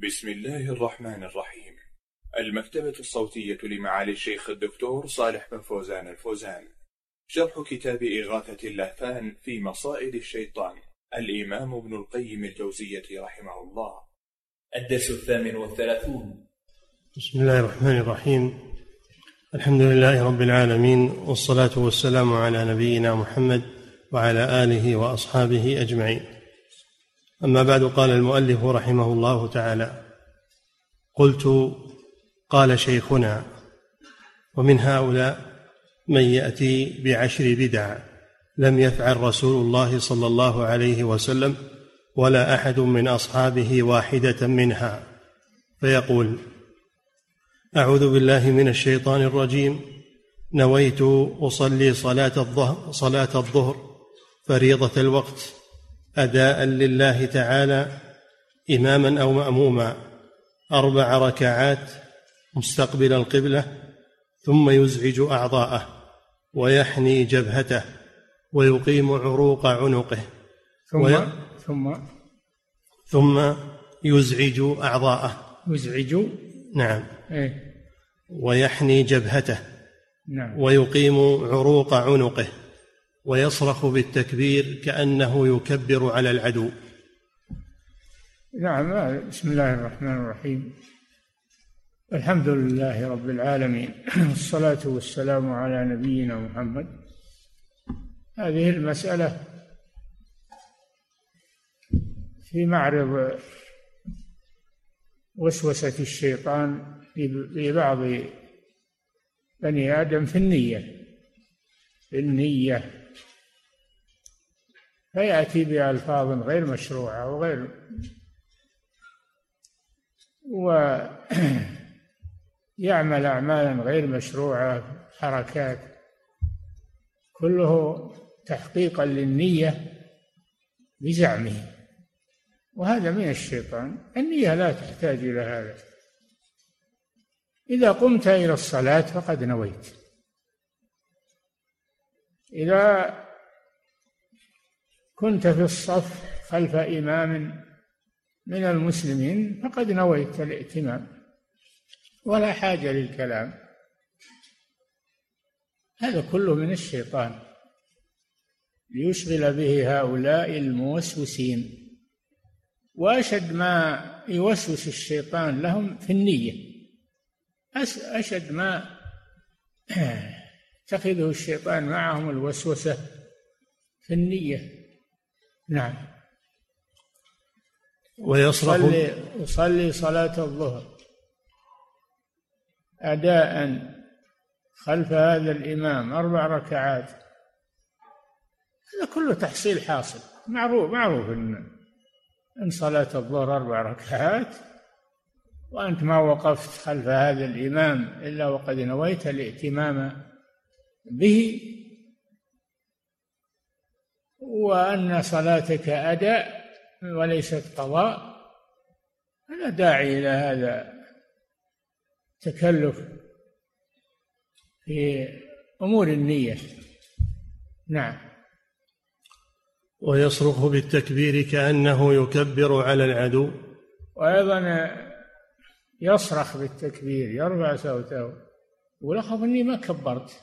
بسم الله الرحمن الرحيم. المكتبة الصوتية لمعالي الشيخ الدكتور صالح بن فوزان الفوزان، شرح كتاب إغاثة اللهفان في مصائد الشيطان، الإمام ابن القيم الجوزية رحمه الله. الدرس 38. بسم الله الرحمن الرحيم. الحمد لله رب العالمين، والصلاة والسلام على نبينا محمد وعلى آله وأصحابه أجمعين. أما بعد، قال المؤلف رحمه الله تعالى: قلت: قال شيخنا: ومن هؤلاء من يأتي بعشر بدع لم يفعل رسول الله صلى الله عليه وسلم ولا أحد من أصحابه واحدة منها، فيقول: أعوذ بالله من الشيطان الرجيم، نويت أصلي صلاة الظهر فريضة الوقت أداء لله تعالى إماما أو مأموما 4 ركعات مستقبل القبلة، ثم يزعج أعضاءه ويحني جبهته ويقيم عروق عنقه ثم يزعج أعضاءه. يزعج، نعم. ويحني جبهته، نعم. ويقيم عروق عنقه ويصرخ بالتكبير كأنه يكبر على العدو. نعم. بسم الله الرحمن الرحيم. الحمد لله رب العالمين، والصلاة والسلام على نبينا محمد. هذه المسألة في معرض وسوسة الشيطان لبعض بني آدم في النية، فيأتي بألفاظ غير مشروعة ويعمل أعمالا غير مشروعة، حركات، كله تحقيقا للنية بزعمه، وهذا من الشيطان. النية لا تحتاج إلى هذا. إذا قمت إلى الصلاة فقد نويت، إذا كنت في الصف خلف إمام من المسلمين فقد نويت الائتمام، ولا حاجة للكلام. هذا كله من الشيطان ليشغل به هؤلاء الموسوسين. وأشد ما يوسوس الشيطان لهم في النية، أشد ما يتخذه الشيطان معهم الوسوسة في النية. نعم. أصلي صلاة الظهر أداء خلف هذا الإمام 4 ركعات. هذا كله تحصيل حاصل، معروف إن صلاة الظهر 4 ركعات وأنت ما وقفت خلف هذا الإمام إلا وقد نويت الائتمام به، وأن صلاتك أداء وليست قضاء، فلا داعي إلى هذا التكلف في أمور النية. نعم. ويصرخ بالتكبير كأنه يكبر على العدو. وأيضا يصرخ بالتكبير، يرفع صوته يقول: أخاف إني ما كبرت.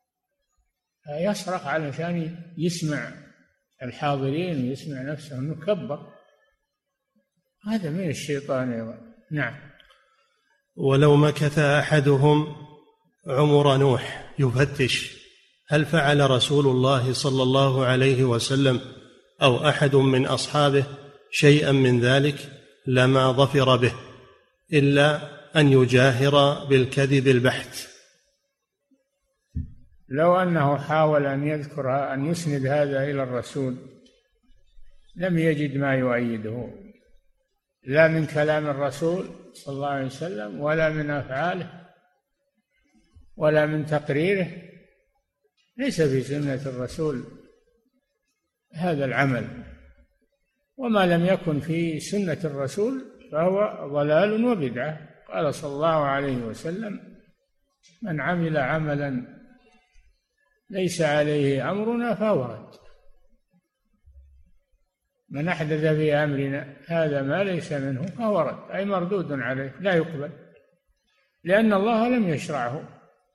يصرخ علشان يسمع الحاضرين ويسمع نفسه أنه كبر. هذا من الشيطان أيضا. نعم. ولو مكث أحدهم عمر نوح يفتش هل فعل رسول الله صلى الله عليه وسلم أو أحد من أصحابه شيئا من ذلك لما ظفر به إلا أن يجاهر بالكذب البحت. لو أنه حاول أن يسند هذا إلى الرسول لم يجد ما يؤيده، لا من كلام الرسول صلى الله عليه وسلم ولا من أفعاله ولا من تقريره. ليس في سنة الرسول هذا العمل، وما لم يكن في سنة الرسول فهو ضلال وبدعة. قال صلى الله عليه وسلم: من عمل عملا ليس عليه أمرنا فهو رد. من أحدث في أمرنا هذا ما ليس منه فهو رد، أي مردود عليه لا يقبل، لأن الله لم يشرعه،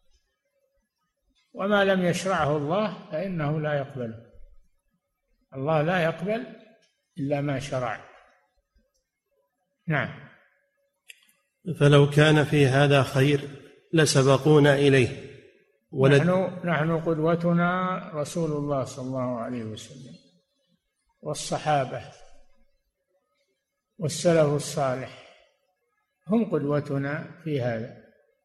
وما لم يشرعه الله فإنه لا يقبله. الله لا يقبل إلا ما شرع. نعم. فلو كان في هذا خير لسبقونا إليه. نحن قدوتنا رسول الله صلى الله عليه وسلم والصحابة والسلف الصالح، هم قدوتنا في هذا.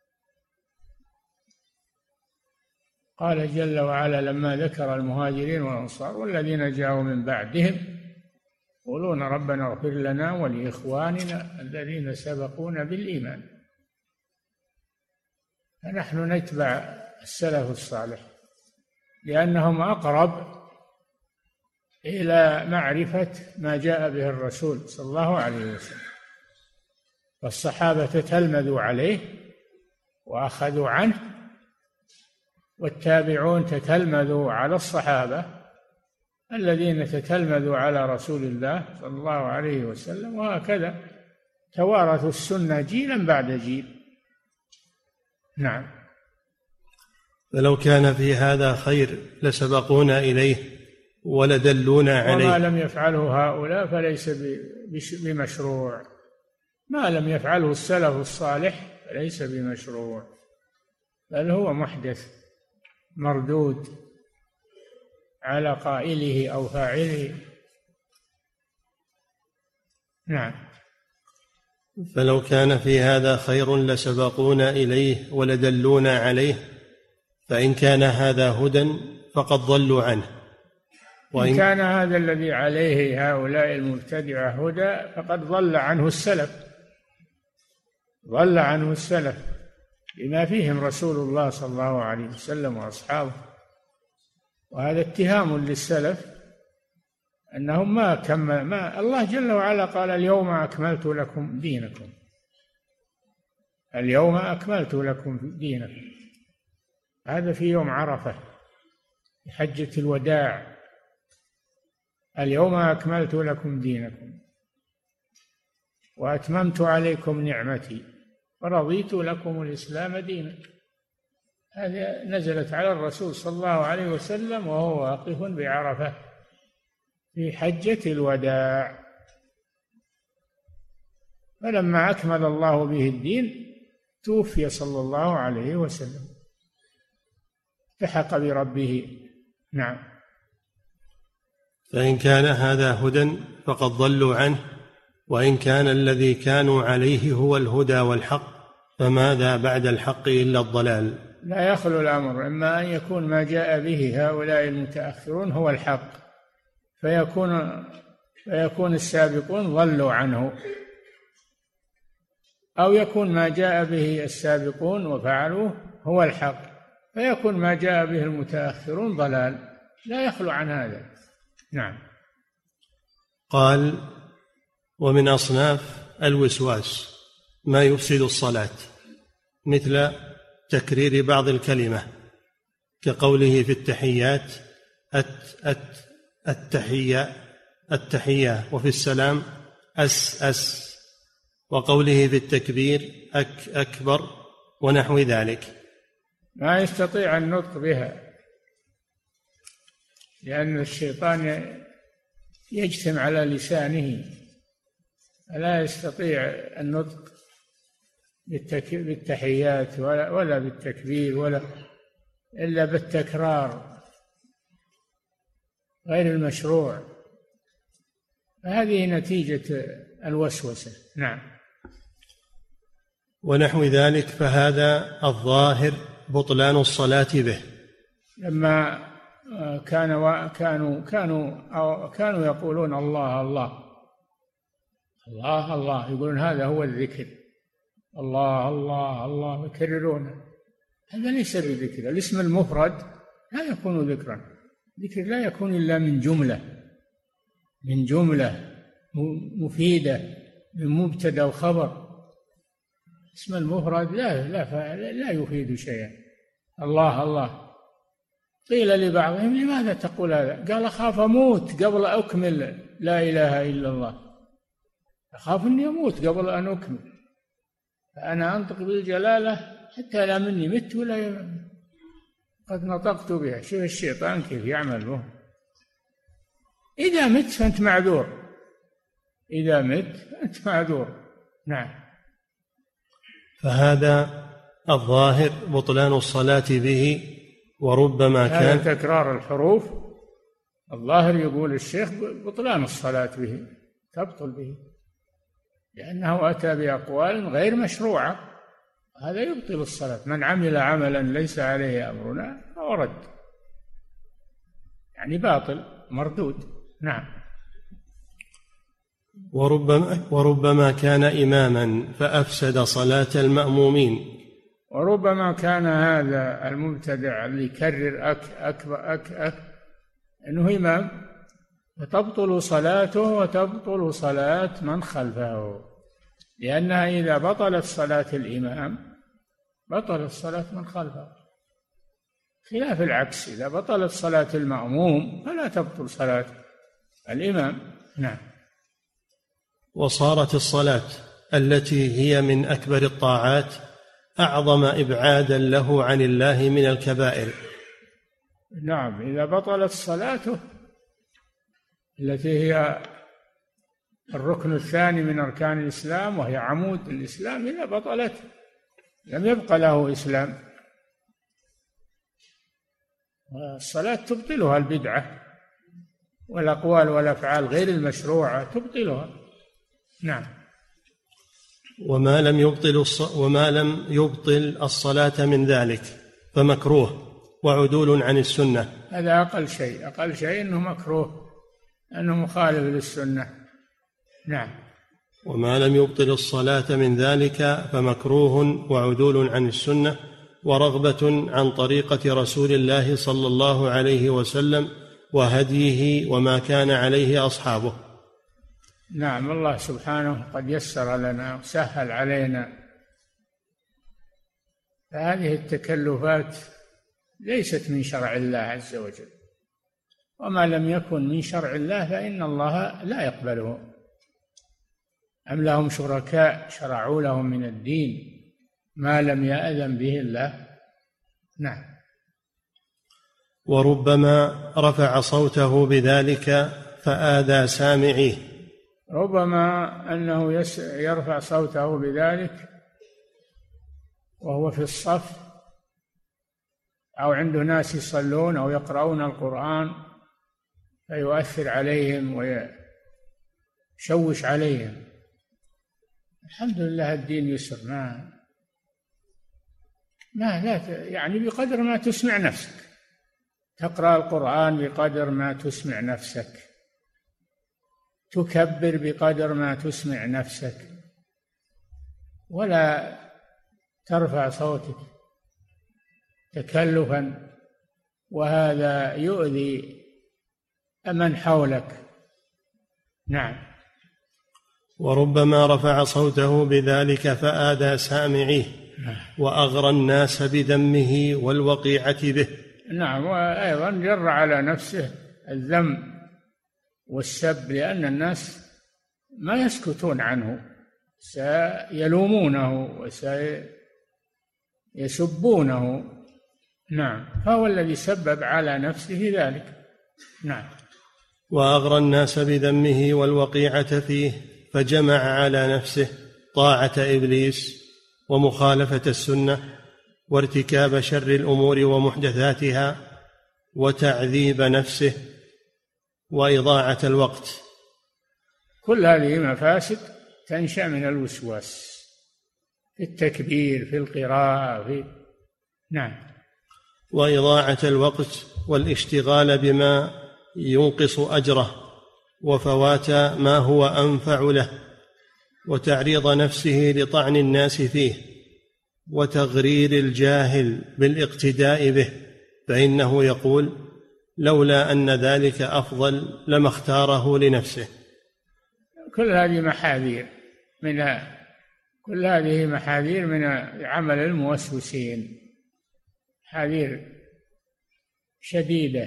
قال جل وعلا لما ذكر المهاجرين والأنصار والذين جاءوا من بعدهم يقولون ربنا اغفر لنا ولإخواننا الذين سبقونا بالإيمان. فنحن نتبع السلف الصالح لأنهم أقرب إلى معرفة ما جاء به الرسول صلى الله عليه وسلم، والصحابة تتلمذوا عليه وأخذوا عنه، والتابعون تتلمذوا على الصحابة الذين تتلمذوا على رسول الله صلى الله عليه وسلم، وهكذا توارثوا السنة جيلا بعد جيل. نعم. فلو كان في هذا خير لسبقونا إليه ولدلونا عليه. وما لم يفعله هؤلاء فليس بمشروع، ما لم يفعله السلف الصالح فليس بمشروع، بل هو محدث مردود على قائله أو فاعله. نعم. فلو كان في هذا خير لسبقونا إليه ولدلونا عليه، فإن كان هذا هدى فقد ضلوا عنه، وإن كان هذا الذي عليه هؤلاء المبتدعة هدى فقد ضل عنه السلف، ضل عنه السلف بما فيهم رسول الله صلى الله عليه وسلم وأصحابه. وهذا اتهام للسلف أنهم ما الله جل وعلا قال اليوم أكملت لكم دينكم، اليوم أكملت لكم دينكم، هذا في يوم عرفة في حجة الوداع، اليوم أكملت لكم دينكم وأتممت عليكم نعمتي ورضيت لكم الإسلام دينا. هذه نزلت على الرسول صلى الله عليه وسلم وهو واقف بعرفة في حجة الوداع، فلما أكمل الله به الدين توفي صلى الله عليه وسلم، التحق بربه. نعم. فإن كان هذا هدى فقد ضلوا عنه، وإن كان الذي كانوا عليه هو الهدى والحق فماذا بعد الحق إلا الضلال. لا يخلو الأمر، إما أن يكون ما جاء به هؤلاء المتأخرون هو الحق فيكون السابقون ضلوا عنه، أو يكون ما جاء به السابقون وفعلوه هو الحق فيكون ما جاء به المتأخرون ضلال، لا يخلو عن هذا. نعم. قال ومن أصناف الوسواس ما يفسد الصلاة، مثل تكرير بعض الكلمة كقوله في التحيات التحية وفي السلام أس، وقوله في التكبير أكبر ونحو ذلك. ما يستطيع النطق بها لأن الشيطان يجتمع على لسانه، فلا يستطيع النطق بالتحيات ولا بالتكبير ولا إلا بالتكرار غير المشروع، فهذه نتيجة الوسوسة. نعم. ونحو ذلك فهذا الظاهر بطلان الصلاة به. لما كانوا يقولون الله الله الله الله، يقولون هذا هو الذكر، الله الله الله يكررونه، هذا ليس بذكر. الاسم المفرد لا يكون ذكرا، ذكر لا يكون إلا من جملة مفيدة من مبتدأ وخبر. اسم المفرد لا يفيد شيئا. الله الله قيل لبعضهم لماذا تقول هذا؟ قال أخاف أموت قبل أكمل لا إله إلا الله، أخاف أني أموت قبل أن أكمل، فأنا أنطق بالجلالة حتى لا مني مت ولا قد نطقت بها. شوف الشيطان كيف يعمل به. إذا مت فأنت معذور، إذا مت أنت معذور. نعم. فهذا الظاهر بطلان الصلاة به، وربما كان هذا تكرار الحروف. الظاهر يقول الشيخ بطلان الصلاة به، تبطل به، لأنه أتى بأقوال غير مشروعة، هذا يبطل الصلاة. من عمل عملا ليس عليه أمرنا فهو رد، يعني باطل مردود. نعم. وربما كان إماما فأفسد صلاة المأمومين. وربما كان هذا المبتدع اللي يكرر أنه إمام، فتبطل صلاته وتبطل صلاة من خلفه، لأنها إذا بطلت صلاة الإمام بطلت صلاة من خلفه، خلاف العكس، إذا بطلت صلاة المأموم فلا تبطل صلاة الإمام. نعم. وصارت الصلاة التي هي من أكبر الطاعات أعظم إبعادا له عن الله من الكبائر. نعم، إذا بطلت صلاته التي هي الركن الثاني من أركان الإسلام وهي عمود الإسلام، إذا بطلت لم يبق له إسلام. والصلاة تبطلها البدعة والأقوال والأفعال غير المشروعة تبطلها. نعم. وما لم يبطل الصلاة من ذلك فمكروه وعدول عن السنة. هذا أقل شيء أنه مكروه، أنه مخالف للسنة. نعم. وما لم يبطل الصلاة من ذلك فمكروه وعدول عن السنة ورغبة عن طريقة رسول الله صلى الله عليه وسلم وهديه وما كان عليه أصحابه. نعم. الله سبحانه قد يسر لنا وسهل علينا، فهذه التكلفات ليست من شرع الله عز وجل، وما لم يكن من شرع الله فإن الله لا يقبله. أم لهم شركاء شرعوا لهم من الدين ما لم يأذن به الله. نعم. وربما رفع صوته بذلك فآذى سامعيه. ربما أنه يرفع صوته بذلك وهو في الصف أو عنده ناس يصلون أو يقرؤون القرآن فيؤثر عليهم ويشوش عليهم. الحمد لله الدين يسر، يعني بقدر ما تسمع نفسك، تقرأ القرآن بقدر ما تسمع نفسك، تكبر بقدر ما تسمع نفسك، ولا ترفع صوتك تكلفا، وهذا يؤذي من حولك. نعم. وربما رفع صوته بذلك فآذى سامعيه وأغرى الناس بذمه والوقيعة به. نعم. وأيضا جر على نفسه الذم والسب، لأن الناس ما يسكتون عنه، سيلومونه وسيسبونه. نعم. فهو الذي سبب على نفسه ذلك. نعم. وأغرى الناس بذمه والوقيعة فيه، فجمع على نفسه طاعة إبليس ومخالفة السنة وارتكاب شر الأمور ومحدثاتها وتعذيب نفسه وإضاعة الوقت. كل هذه مفاسد تنشأ من الوسواس في التكبير، في القراءة، نعم. وإضاعة الوقت والاشتغال بما ينقص أجره وفوات ما هو أنفع له، وتعريض نفسه لطعن الناس فيه، وتغرير الجاهل بالاقتداء به، فإنه يقول لولا أن ذلك أفضل لما اختاره لنفسه. كل هذه محاذير من عمل الموسوسين، حذير شديدة.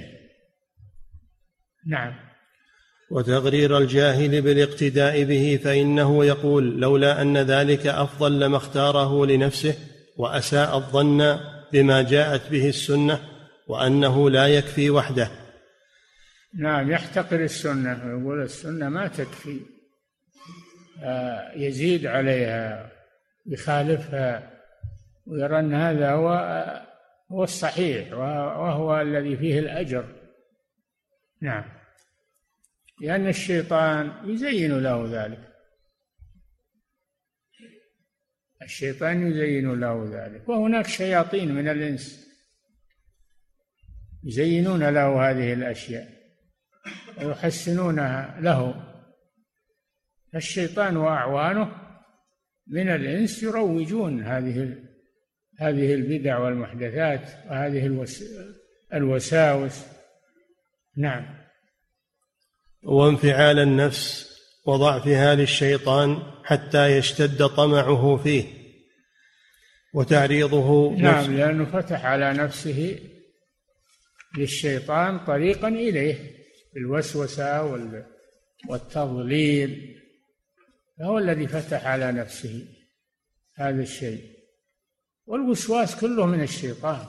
نعم. وتغرير الجاهل بالاقتداء به، فإنه يقول لولا أن ذلك أفضل لما اختاره لنفسه، وأساء الظن بما جاءت به السنة، وأنه لا يكفي وحده. نعم، يحتقر السنة ويقول السنة ما تكفي، يزيد عليها، يخالفها، ويرى أن هذا هو الصحيح وهو الذي فيه الأجر. نعم، لأن الشيطان يزين له ذلك، الشيطان يزين له ذلك، وهناك شياطين من الإنس يزينون له هذه الأشياء ويحسنونها له. الشيطان وأعوانه من الإنس يروجون هذه البدع والمحدثات وهذه الوساوس. نعم. وانفعال النفس وضعفها للشيطان حتى يشتد طمعه فيه وتعريضه. نعم، لأنه فتح على نفسه للشيطان طريقا إليه بالوسوسة والتضليل، فهو الذي فتح على نفسه هذا الشيء، والوسواس كله من الشيطان.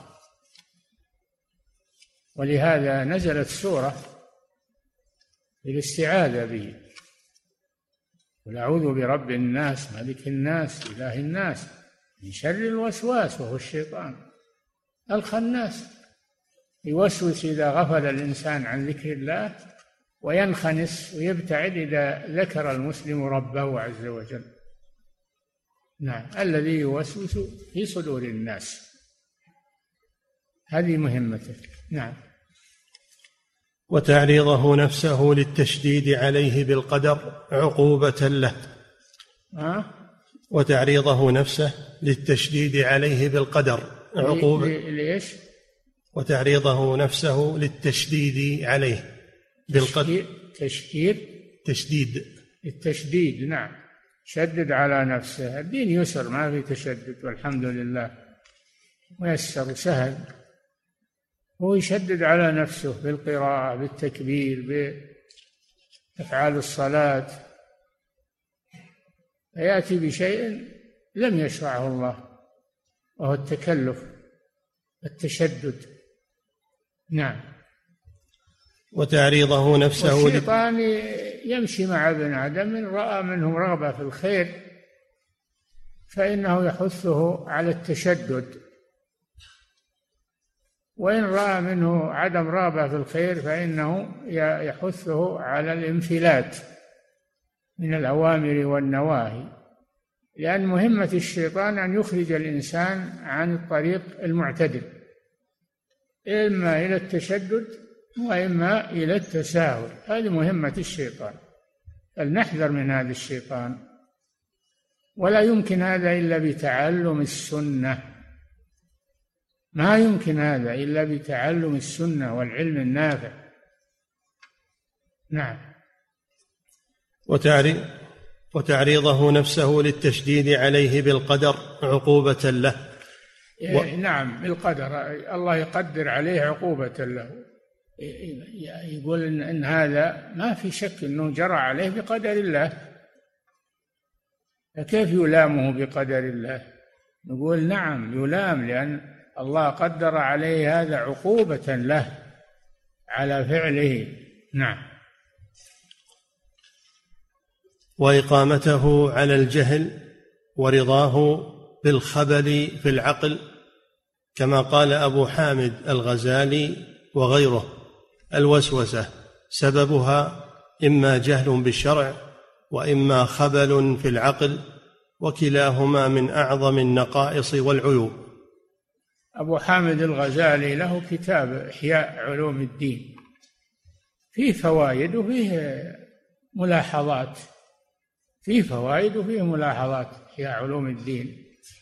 ولهذا نزلت سورة للاستعاذة به: قل أعوذ برب الناس ملك الناس إله الناس من شر الوسواس وهو الشيطان الخناس. يوسوس إذا غفل الإنسان عن ذكر الله، وينخنس ويبتعد إذا ذكر المسلم ربه عز وجل. نعم، الذي يوسوس في صدور الناس، هذه مهمته. نعم. وتعريضه نفسه للتشديد عليه بالقدر عقوبة له. وتعريضه نفسه للتشديد عليه بالقدر عقوبة. ليش؟ وتعريضه نفسه للتشديد عليه بالقدر. التشديد. نعم، شدد على نفسه. الدين يسر، ما في تشدد، والحمد لله ميسر وسهل. هو يشدد على نفسه بالقراءة، بالتكبير، بأفعال الصلاة، فيأتي بشيء لم يشرعه الله، وهو التكلف، التشدد. نعم. وتعريضه نفسه. والشيطان يمشي مع ابن آدم، من رأى منهم رغبة في الخير فإنه يحثه على التشدد، وإن رأى منه عدم رغبة في الخير فإنه يحثه على الانفلات من الأوامر والنواهي، لأن مهمة الشيطان أن يخرج الإنسان عن الطريق المعتدل، إما إلى التشدد وإما إلى التساهل. هذه مهمة الشيطان، فلنحذر من هذا الشيطان، ولا يمكن هذا إلا بتعلم السنة، ما يمكن هذا إلا بتعلم السنة والعلم النافع. نعم. وتعريضه نفسه للتشديد عليه بالقدر عقوبة له. نعم، بالقدر، الله يقدر عليه عقوبة له، يقول إن هذا ما في شك أنه جرى عليه بقدر الله، فكيف يلامه بقدر الله؟ نقول نعم يلام، لأن الله قدر عليه هذا عقوبة له على فعله. نعم. وإقامته على الجهل ورضاه بالخبل في العقل، كما قال أبو حامد الغزالي وغيره: الوسوسة سببها إما جهل بالشرع وإما خبل في العقل، وكلاهما من أعظم النقائص والعيوب. أبو حامد الغزالي له كتاب إحياء علوم الدين، فيه فوائد وفيه ملاحظات، إحياء علوم الدين،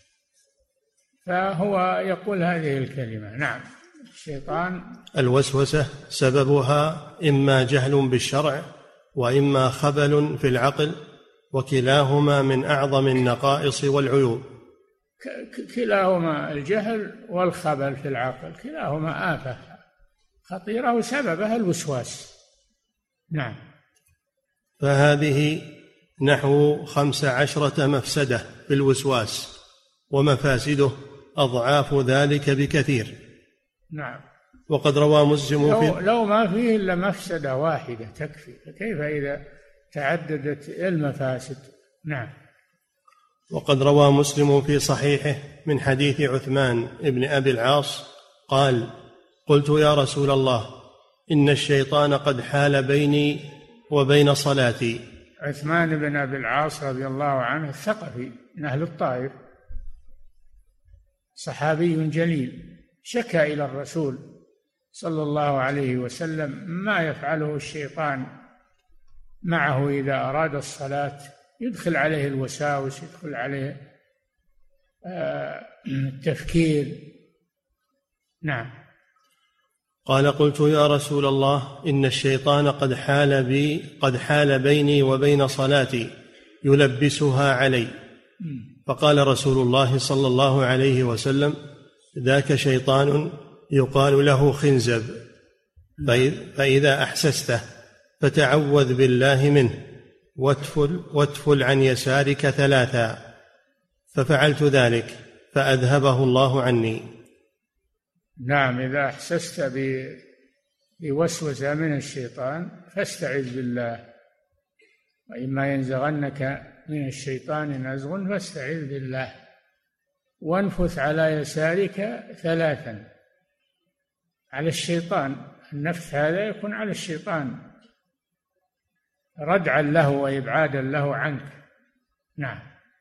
فهو يقول هذه الكلمة. نعم. الشيطان الوسوسة سببها إما جهل بالشرع وإما خبل في العقل، وكلاهما من أعظم النقائص والعيوب. كلاهما، الجهل والخبل في العقل، كلاهما آفة خطيرة وسببها الوسواس. نعم. فهذه نحو 15 مفسدة بالوسواس، ومفاسده أضعاف ذلك بكثير. نعم. وقد روى مسلم لو ما فيه إلا مفسدة واحدة تكفي، فكيف إذا تعددت المفاسد؟ نعم. وقد روى مسلم في صحيحه من حديث عثمان بن أبي العاص قال: قلت يا رسول الله إن الشيطان قد حال بيني وبين صلاتي. عثمان بن أبي العاص رضي الله عنه الثقفي من أهل الطائف، صحابي جليل، شكى إلى الرسول صلى الله عليه وسلم ما يفعله الشيطان معه إذا أراد الصلاة، يدخل عليه الوساوس، يدخل عليه التفكير. نعم. قال: قلت يا رسول الله إن الشيطان قد حال بيني وبين صلاتي يلبسها علي. فقال رسول الله صلى الله عليه وسلم: ذاك شيطان يقال له خنزب، فإذا أحسسته فتعوذ بالله منه واتفل عن يسارك 3. ففعلت ذلك فأذهبه الله عني. نعم. إذا أحسست بوسوسة من الشيطان فاستعذ بالله، وإما ينزغنك من الشيطان نزغ فاستعذ بالله، وانفث على يسارك 3 على الشيطان. النفث هذا يكون على الشيطان ردعا له وإبعادا له عنك. نعم.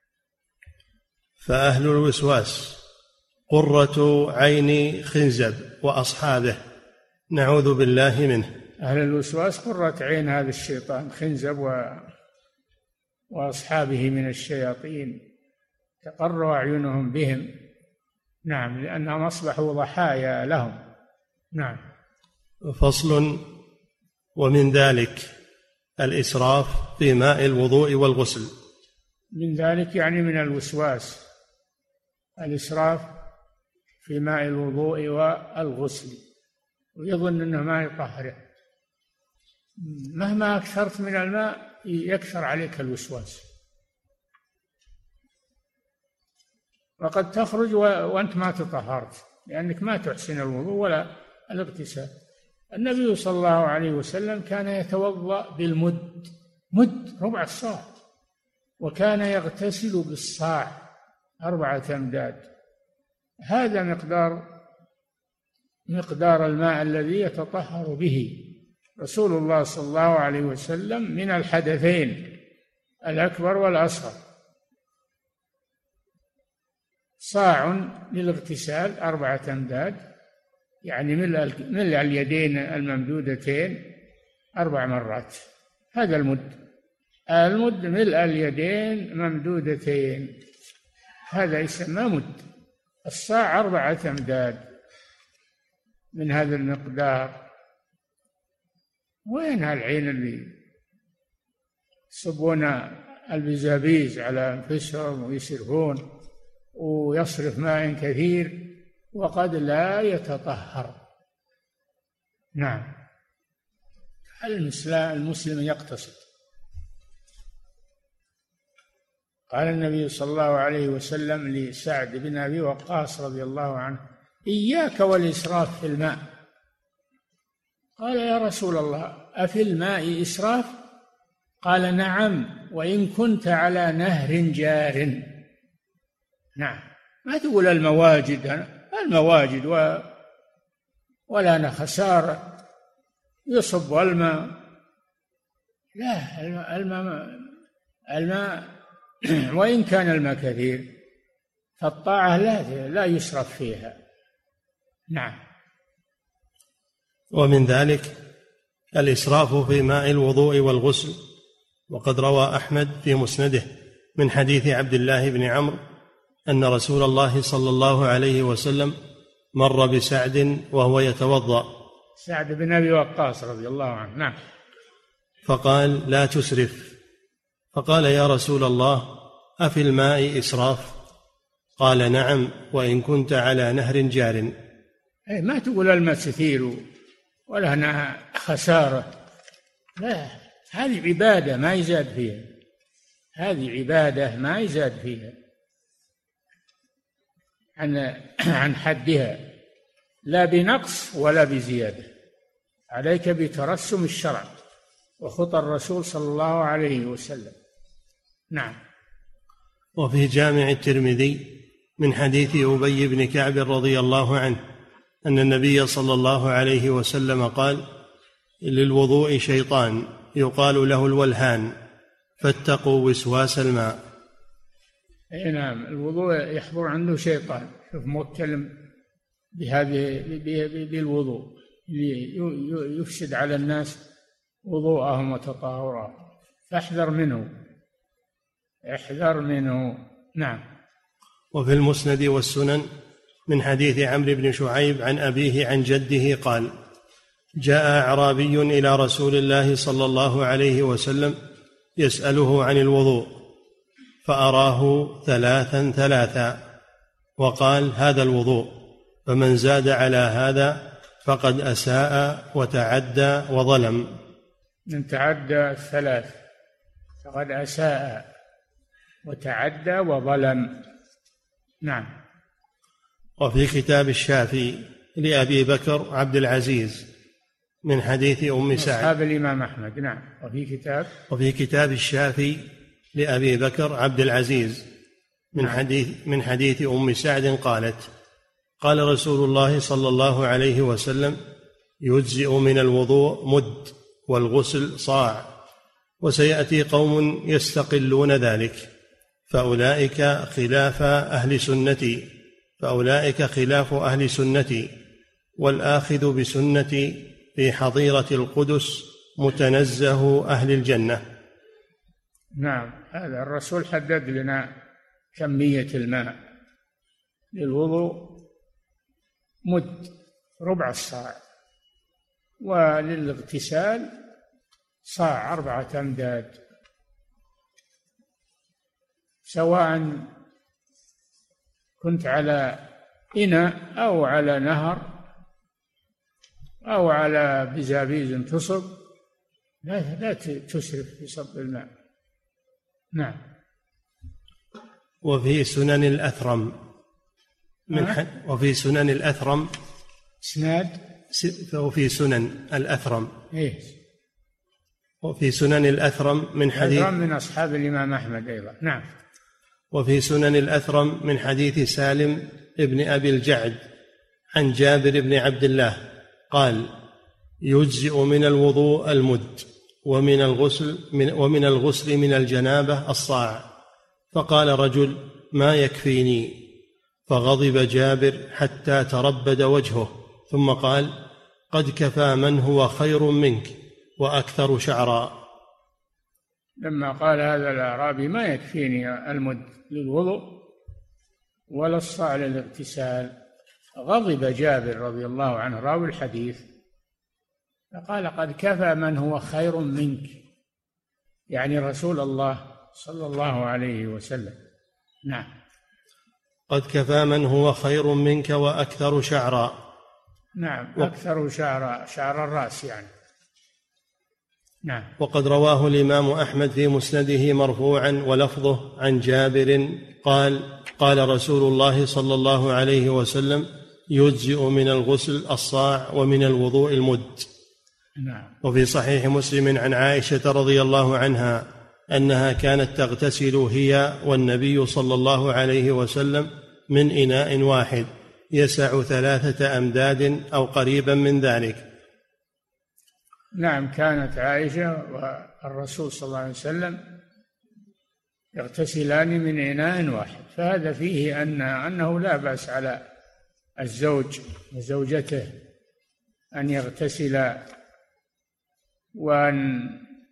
فأهل الوسواس قرة عين خنزب وأصحابه، نعوذ بالله منه. أهل الوسواس قرة عين هذا الشيطان خنزب وأصحابه من الشياطين، تقر أعينهم بهم. نعم، لأنهم أصبحوا ضحايا لهم. نعم. فصل: ومن ذلك الإسراف في ماء الوضوء والغسل. من ذلك يعني من الوسواس الإسراف في ماء الوضوء والغسل، ويظن أنه ما يطهره. مهما أكثرت من الماء يكثر عليك الوسواس، وقد تخرج وأنت ما تطهرت لأنك ما تحسن الوضوء ولا الاغتسال. النبي صلى الله عليه وسلم كان يتوضأ بالمد، مد ربع الصاع، وكان يغتسل بالصاع 4 أمداد. هذا مقدار الماء الذي يتطهر به رسول الله صلى الله عليه وسلم من الحدثين الأكبر والأصغر. صاع للاغتسال 4 أمداد، يعني ملء اليدين الممدودتين 4 مرات. هذا المد ملء اليدين ممدودتين، هذا يسمى مد. الصاع 4 أمداد من هذا المقدار. وين هالعين اللي يصبون البزابيز على أنفسهم ويسرفون ويصرف ماء كثير وقد لا يتطهر؟ نعم. المسلم يقتصد. قال النبي صلى الله عليه وسلم لسعد بن أبي وقاص رضي الله عنه: إياك والإسراف في الماء. قال: يا رسول الله أفي الماء إسراف؟ قال: نعم، وإن كنت على نهر جار. نعم، ما تقول المواجد ولا أنا خسارة يصب الماء. لا، الماء وإن كان الماء كثير فالطاعة لا يسرف فيها. نعم. ومن ذلك الإسراف في ماء الوضوء والغسل. وقد روى أحمد في مسنده من حديث عبد الله بن عمرو أن رسول الله صلى الله عليه وسلم مر بسعد وهو يتوضأ، سعد بن أبي وقاص رضي الله عنه. نعم. فقال: لا تسرف. فقال: يا رسول الله أفي الماء إسراف؟ قال: نعم، وإن كنت على نهر جار. ما تقول الماء كثير ولا أنها خسارة، لا، هذه عبادة ما يزاد فيها، هذه عبادة ما يزاد فيها عن حدها، لا بنقص ولا بزيادة. عليك بترسم الشرع وخطى الرسول صلى الله عليه وسلم. نعم. وفي جامع الترمذي من حديث أبي بن كعب رضي الله عنه أن النبي صلى الله عليه وسلم قال: للوضوء شيطان يقال له الولهان فاتقوا وسواس الماء. نعم، الوضوء يحضر عنده شيطان. شوف متكلم بالوضوء يفسد على الناس وضوءهم وتطهرهم، فاحذر منه، احذر منه. نعم. وفي المسند والسنن من حديث عمرو بن شعيب عن أبيه عن جده قال: جاء أعرابي إلى رسول الله صلى الله عليه وسلم يسأله عن الوضوء، فأراه ثلاثا وقال: هذا الوضوء، فمن زاد على هذا فقد أساء وتعدى وظلم. من تعدى الثلاث فقد أساء وتعدى وظلم. نعم. وفي كتاب الشافي لأبي بكر عبد العزيز من حديث أم سعد أصحاب الإمام أحمد. نعم. وفي كتاب الشافي لأبي بكر عبد العزيز من حديث أم سعد قالت: قال رسول الله صلى الله عليه وسلم: يجزئ من الوضوء مد والغسل صاع، وسيأتي قوم يستقلون ذلك فأولئك خلاف أهل سنتي، والآخذ بسنتي في حظيرة القدس متنزه أهل الجنة. نعم. هذا الرسول حدد لنا كمية الماء للوضوء مد ربع الصاع، وللاغتسال صاع 4 أمداد، سواء كنت على إناء أو على نهر أو على بزابيز تصب، لا تسرف في صب الماء. نعم. وفي سنن الأثرم وفي سنن الأثرم إسناد. وفي سنن الأثرم إيه؟ وفي سنن الأثرم من حديث من أصحاب الإمام أحمد أيضا. نعم. وفي سنن الأثرم من حديث سالم ابن أبي الجعد عن جابر بن عبد الله قال: يجزئ من الوضوء المد، ومن الغسل من الجنابة الصاع. فقال رجل: ما يكفيني؟ فغضب جابر حتى تربد وجهه، ثم قال: قد كفى من هو خير منك وأكثر شعرا. لما قال هذا الأعرابي: ما يكفيني المد للوضوء ولا الصاع للاغتسال، غضب جابر رضي الله عنه راوي الحديث، فقال: قد كفى من هو خير منك، يعني رسول الله صلى الله عليه وسلم. نعم. قد كفى من هو خير منك وأكثر شعرا. نعم. أكثر شعر الرأس يعني. نعم. وقد رواه الإمام أحمد في مسنده مرفوعا ولفظه عن جابر قال: قال رسول الله صلى الله عليه وسلم: يجزئ من الغسل الصاع ومن الوضوء المد. نعم. وفي صحيح مسلم عن عائشة رضي الله عنها أنها كانت تغتسل هي والنبي صلى الله عليه وسلم من إناء واحد يسع 3 أمداد أو قريبا من ذلك. نعم. كانت عائشة والرسول صلى الله عليه وسلم يغتسلان من إناء واحد، فهذا فيه أنه لا بأس على الزوج وزوجته أن يغتسلا وأن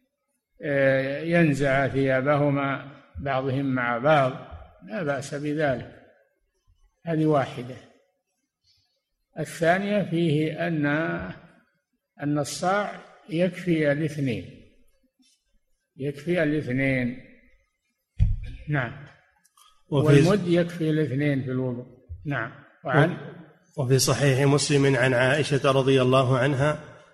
ينزع ثيابهما بعضهم مع بعض، لا بأس بذلك. هذه واحدة. الثانية فيه أن الصاع يكفي الاثنين. نعم. والمد يكفي الاثنين في الوضوء. نعم. وفي صحيح مسلم عن عائشة رضي الله عنها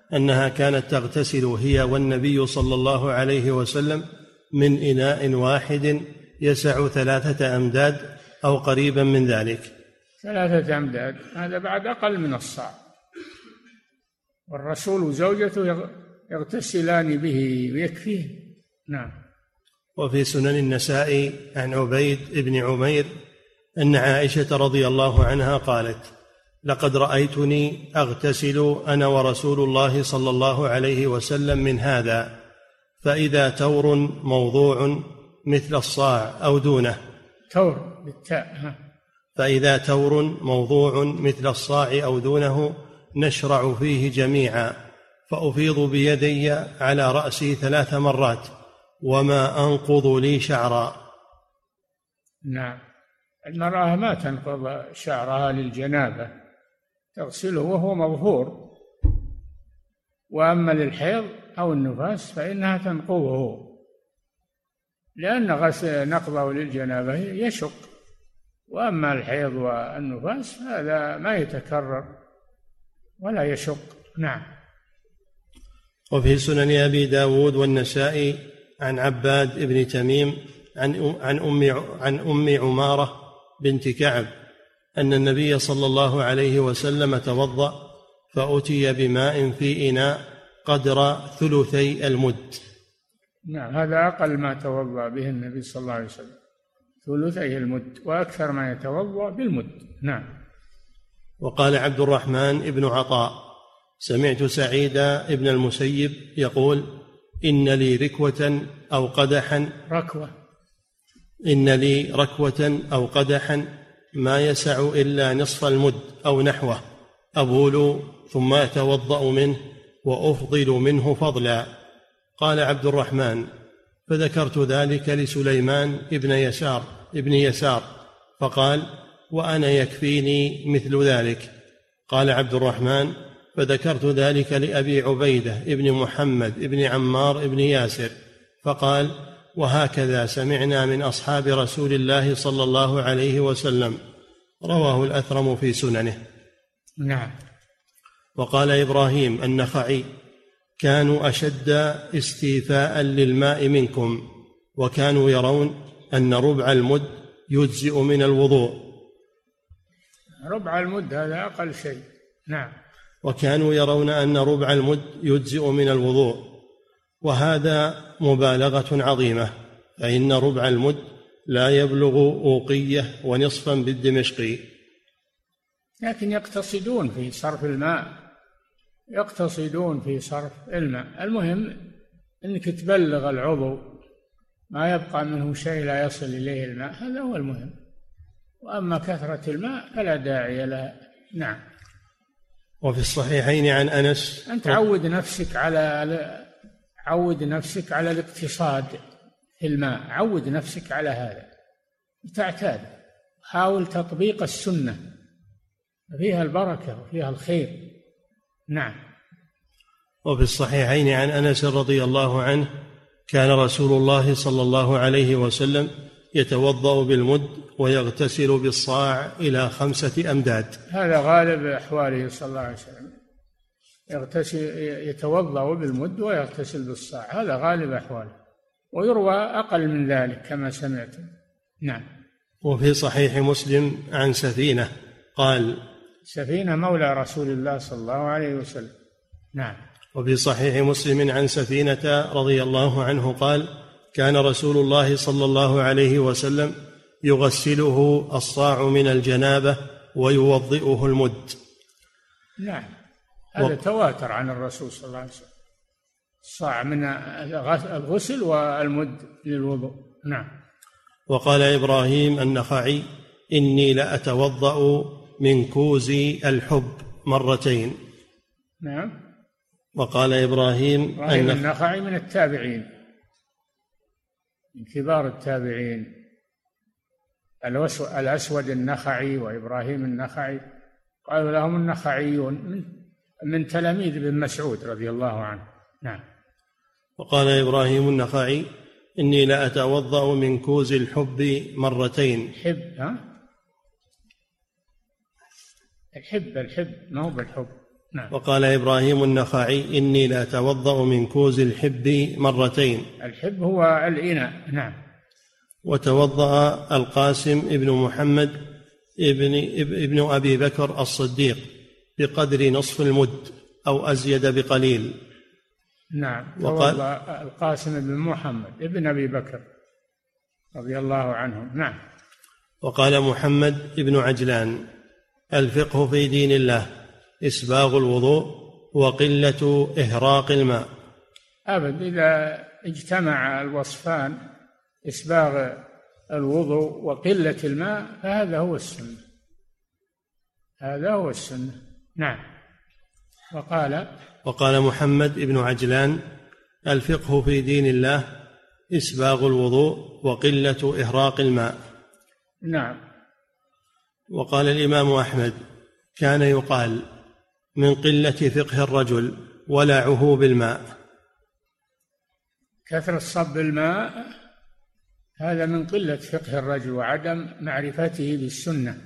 أنها كانت تغتسل هي والنبي صلى الله عليه وسلم من إناء واحد يسع 3 أمداد أو قريبا من ذلك. 3 أمداد، هذا بعد أقل من الصاع، والرسول وزوجته يغتسلان به ويكفيه. نعم. وفي سنن النسائي عن عبيد بن عمير أن عائشة رضي الله عنها قالت: لقد رأيتني أغتسل أنا ورسول الله صلى الله عليه وسلم من هذا، فإذا تور موضوع مثل الصاع أو دونه. تور بالتاء. فإذا تور موضوع مثل الصاع أو دونه نشرع فيه جميعا، فأفيض بيدي على رأسي 3 مرات وما أنقض لي شعرا. نعم. المرأة ما تنقض شعرها للجنابة، تغسله وهو مظهور، وأما للحيض أو النفاس فإنها تنقضه، لأن نقضه للجنابة يشق، وأما الحيض والنفاس هذا ما يتكرر ولا يشق. نعم. وفي سنن أبي داود والنسائي عن عباد بن تميم عن أم عمارة بنت كعب أن النبي صلى الله عليه وسلم توضأ فأتي بماء في إناء قدر 2 المد. نعم، هذا أقل ما توضأ به النبي صلى الله عليه وسلم، 2 المد، وأكثر ما يتوضأ بالمد. نعم. وقال عبد الرحمن بن عطاء: سمعت سعيد بن المسيب يقول: إن لي ركوة أو قدحا أو قدحا ما يسع إلا نصف المد أو نحوه، أبول ثم أتوضأ منه وأفضل منه فضلا. قال عبد الرحمن: فذكرت ذلك لسليمان ابن يسار فقال: وأنا يكفيني مثل ذلك. قال عبد الرحمن: فذكرت ذلك لأبي عبيدة ابن محمد ابن عمار ابن ياسر فقال: وهكذا سمعنا من أصحاب رسول الله صلى الله عليه وسلم. رواه الأثرم في سننه. نعم. وقال إبراهيم النخعي: كانوا أشد استيفاء للماء منكم، وكانوا يرون أن ربع المد يجزئ من الوضوء. ربع المد هذا أقل شيء. نعم. وكانوا يرون أن ربع المد يجزئ من الوضوء، وهذا مبالغة عظيمة، فإن ربع المد لا يبلغ أوقية ونصفا بالدمشقي. لكن يقتصدون في صرف الماء، المهم أنك تبلغ العضو ما يبقى منه شيء لا يصل إليه الماء، هذا هو المهم، وأما كثرة الماء فلا داعي لها. نعم. وفي الصحيحين عن أنس: أنت عود نفسك على الاقتصاد في الماء، عود نفسك على هذا، تعتاد، حاول تطبيق السنة، فيها البركة وفيها الخير. نعم. وفي الصحيحين عن أنس رضي الله عنه: كان رسول الله صلى الله عليه وسلم يتوضأ بالمد ويغتسل بالصاع إلى 5 أمداد. هذا غالب أحواله صلى الله عليه وسلم، يتوضأ بالمد ويغتسل بالصاع، هذا غالب أحواله، ويروى أقل من ذلك كما سمعتم. نعم. وفي صحيح مسلم عن سفينة قال: سفينة مولى رسول الله صلى الله عليه وسلم. نعم. وفي صحيح مسلم عن سفينة رضي الله عنه قال: كان رسول الله صلى الله عليه وسلم يغسله الصاع من الجنابة ويوضئه المد. نعم، هذا تواتر عن الرسول صلى الله عليه وسلم، الصاع من الغسل والمد للوضوء. نعم. وقال إبراهيم النخعي: إني لأتوضأ من كوز الحب 2 مرة. نعم. وقال إبراهيم النخعي من التابعين، من كبار التابعين، الأسود النخعي وإبراهيم النخعي قالوا لهم النخعيون، من تلاميذ ابن مسعود رضي الله عنه. نعم. وقال إبراهيم النخعي: إني لأتوضأ من كوز الحب 2 مرة. الحب ما هو بالحب. نعم. وقال إبراهيم النخعي: إني لا أتوضأ من كوز الحب مرتين. الحب هو الإناء. نعم. وتوضأ القاسم ابن محمد ابن أبي بكر الصديق بقدر نصف المد أو أزيد بقليل. نعم. توضأ القاسم بن محمد ابن أبي بكر رضي الله عنهم. نعم. وقال محمد بن عجلان: الفقه في دين الله إسباغ الوضوء وقلة إهراق الماء. أبد، إذا اجتمع الوصفان إسباغ الوضوء وقلة الماء فهذا هو السنة، هذا هو السنة. نعم. وقال محمد بن عجلان: الفقه في دين الله إسباغ الوضوء وقلة إهراق الماء. نعم. وقال الإمام أحمد: كان يقال من قلة فقه الرجل ولعه بالماء. كثرة صب الماء هذا من قلة فقه الرجل وعدم معرفته بالسنة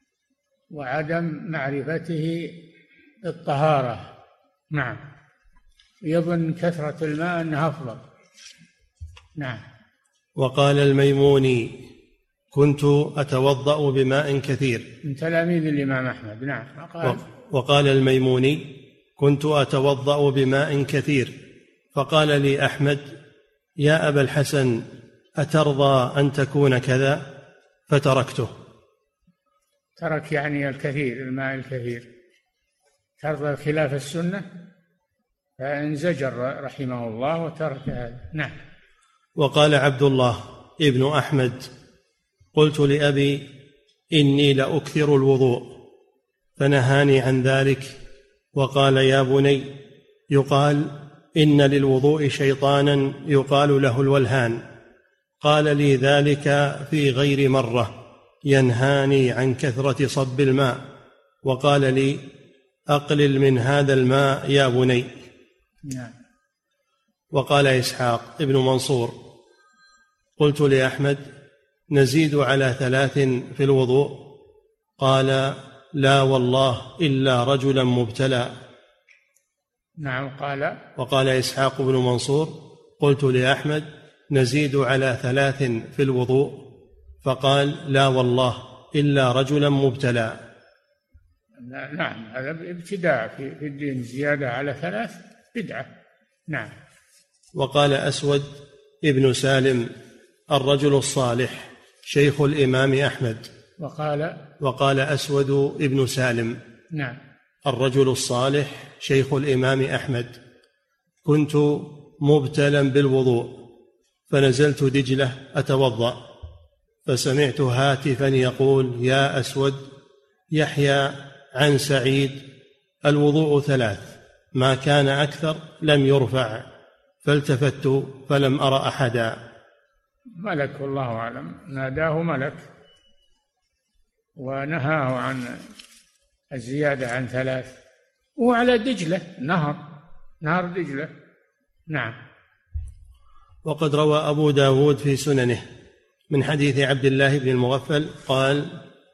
وعدم معرفته بالطهارة. نعم. يظن كثرة الماء أنها أفضل. نعم. وقال الميموني: كنت أتوضأ بماء كثير. من تلاميذ الإمام أحمد. نعم. وقال الميموني: كنت أتوضأ بماء كثير، فقال لي أحمد: يا أبا الحسن، أترضى أن تكون كذا؟ فتركته. ترك يعني الكثير، الماء الكثير. ترضى خلاف السنة، فانزجر رحمه الله وترك هذا. نعم. وقال عبد الله ابن أحمد: قلت لأبي: إني لأكثر الوضوء، فنهاني عن ذلك وقال: يا بني، يقال إن للوضوء شيطانا يقال له الولهان. قال لي ذلك في غير مرة، ينهاني عن كثرة صب الماء، وقال لي: أقلل من هذا الماء يا بني. نعم. وقال إسحاق ابن منصور: قلت لأحمد: نزيد على 3 في الوضوء؟ قال: لا والله إلا رجلا مبتلى. نعم. وقال إسحاق بن منصور: قلت لأحمد: نزيد على 3 في الوضوء؟ فقال: لا والله إلا رجلا مبتلى. نعم. هذا ابتداع في الدين، زيادة على 3 بدعة. نعم. وقال أسود ابن سالم: الرجل الصالح شيخ الإمام أحمد. وقال أسود ابن سالم: نعم. الرجل الصالح شيخ الإمام أحمد. كنت مبتلا بالوضوء، فنزلت دجلة أتوضأ، فسمعت هاتفا يقول: يا أسود، يحيى عن سعيد الوضوء 3، ما كان أكثر لم يرفع. فالتفت فلم أرى أحدا. ملك والله أعلم، ناداه ملك ونهاه عن الزيادة عن 3، وعلى دجلة، نهر دجلة. نعم. وقد روى أبو داود في سننه من حديث عبد الله بن المغفل قال: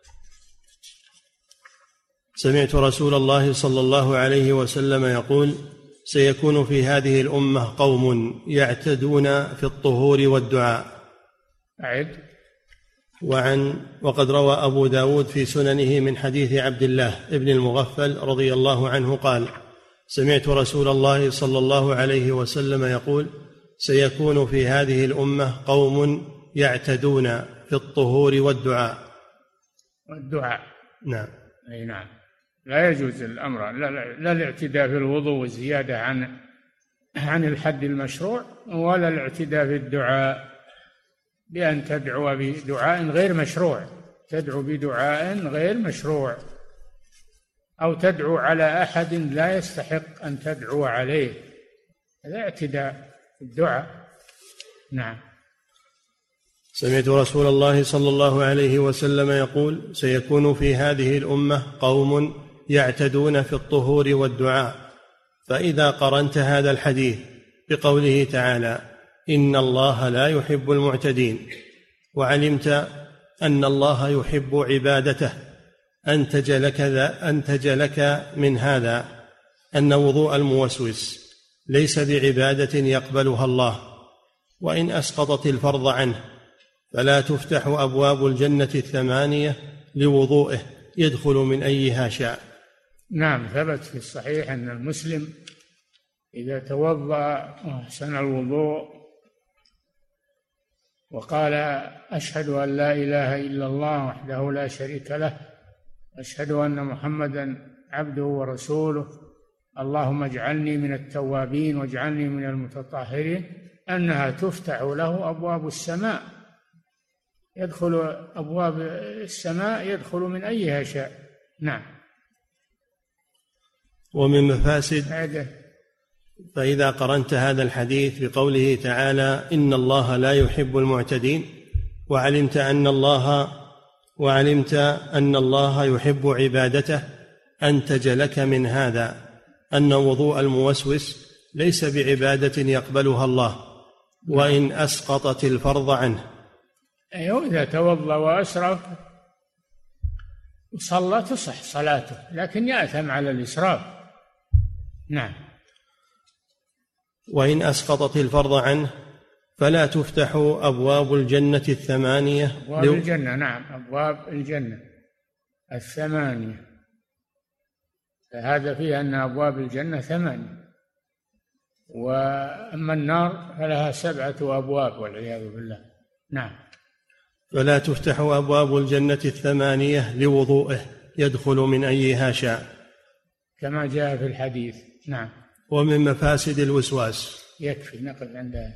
سمعت رسول الله صلى الله عليه وسلم يقول: سيكون في هذه الأمة قوم يعتدون في الطهور والدعاء. وقد روى أبو داود في سننه من حديث عبد الله بن المغفل رضي الله عنه قال: سمعت رسول الله صلى الله عليه وسلم يقول: سيكون في هذه الأمة قوم يعتدون في الطهور والدعاء. نعم. أي نعم. لا يجوز الأمر، لا الاعتداء في الوضوء والزيادة عن الحد المشروع، ولا الاعتداء في الدعاء بأن تدعو بدعاء غير مشروع، تدعو بدعاء غير مشروع، أو تدعو على أحد لا يستحق أن تدعو عليه، هذا اعتداء في الدعاء. نعم. سمعت رسول الله صلى الله عليه وسلم يقول: سيكون في هذه الأمة قوم يعتدون في الطهور والدعاء. فإذا قرنت هذا الحديث بقوله تعالى: إن الله لا يحب المعتدين، وعلمت أن الله يحب عبادته، أنتج لك من هذا أن وضوء الموسوس ليس بعبادة يقبلها الله، وإن أسقطت الفرض عنه فلا تفتح أبواب الجنة 8 لوضوئه يدخل من أيها شاء. نعم، ثبت في الصحيح أن المسلم إذا توضأ وأحسن الوضوء وقال أشهد أن لا إله إلا الله وحده لا شريك له، أشهد أن محمدا عبده ورسوله، اللهم اجعلني من التوابين واجعلني من المتطهرين، أنها تفتح له أبواب السماء، يدخل أبواب السماء يدخل من أيها شاء. نعم. ومن مفاسد، فإذا قرنت هذا الحديث بقوله تعالى إن الله لا يحب المعتدين، وعلمت أن الله يحب عبادته، أنتج لك من هذا أن وضوء الموسوس ليس بعبادة يقبلها الله وإن أسقطت الفرض عنه. أيوه، إذا توضأ وأسرف وصلى تصح صلاته، لكن يأثم على الإسراف. نعم. وإن أسقطت الفرض عنه فلا تفتح أبواب الجنة 8. أبواب الجنة، نعم، أبواب الجنة 8، فهذا فيه أن أبواب الجنة 8، وأما النار فلها 7 أبواب والعياذ بالله. نعم. فلا تفتح أبواب الجنة 8 لوضوئه يدخل من أيها شاء، كما جاء في الحديث. نعم. ومن مفاسد الوسواس. يكفي نقل عندها.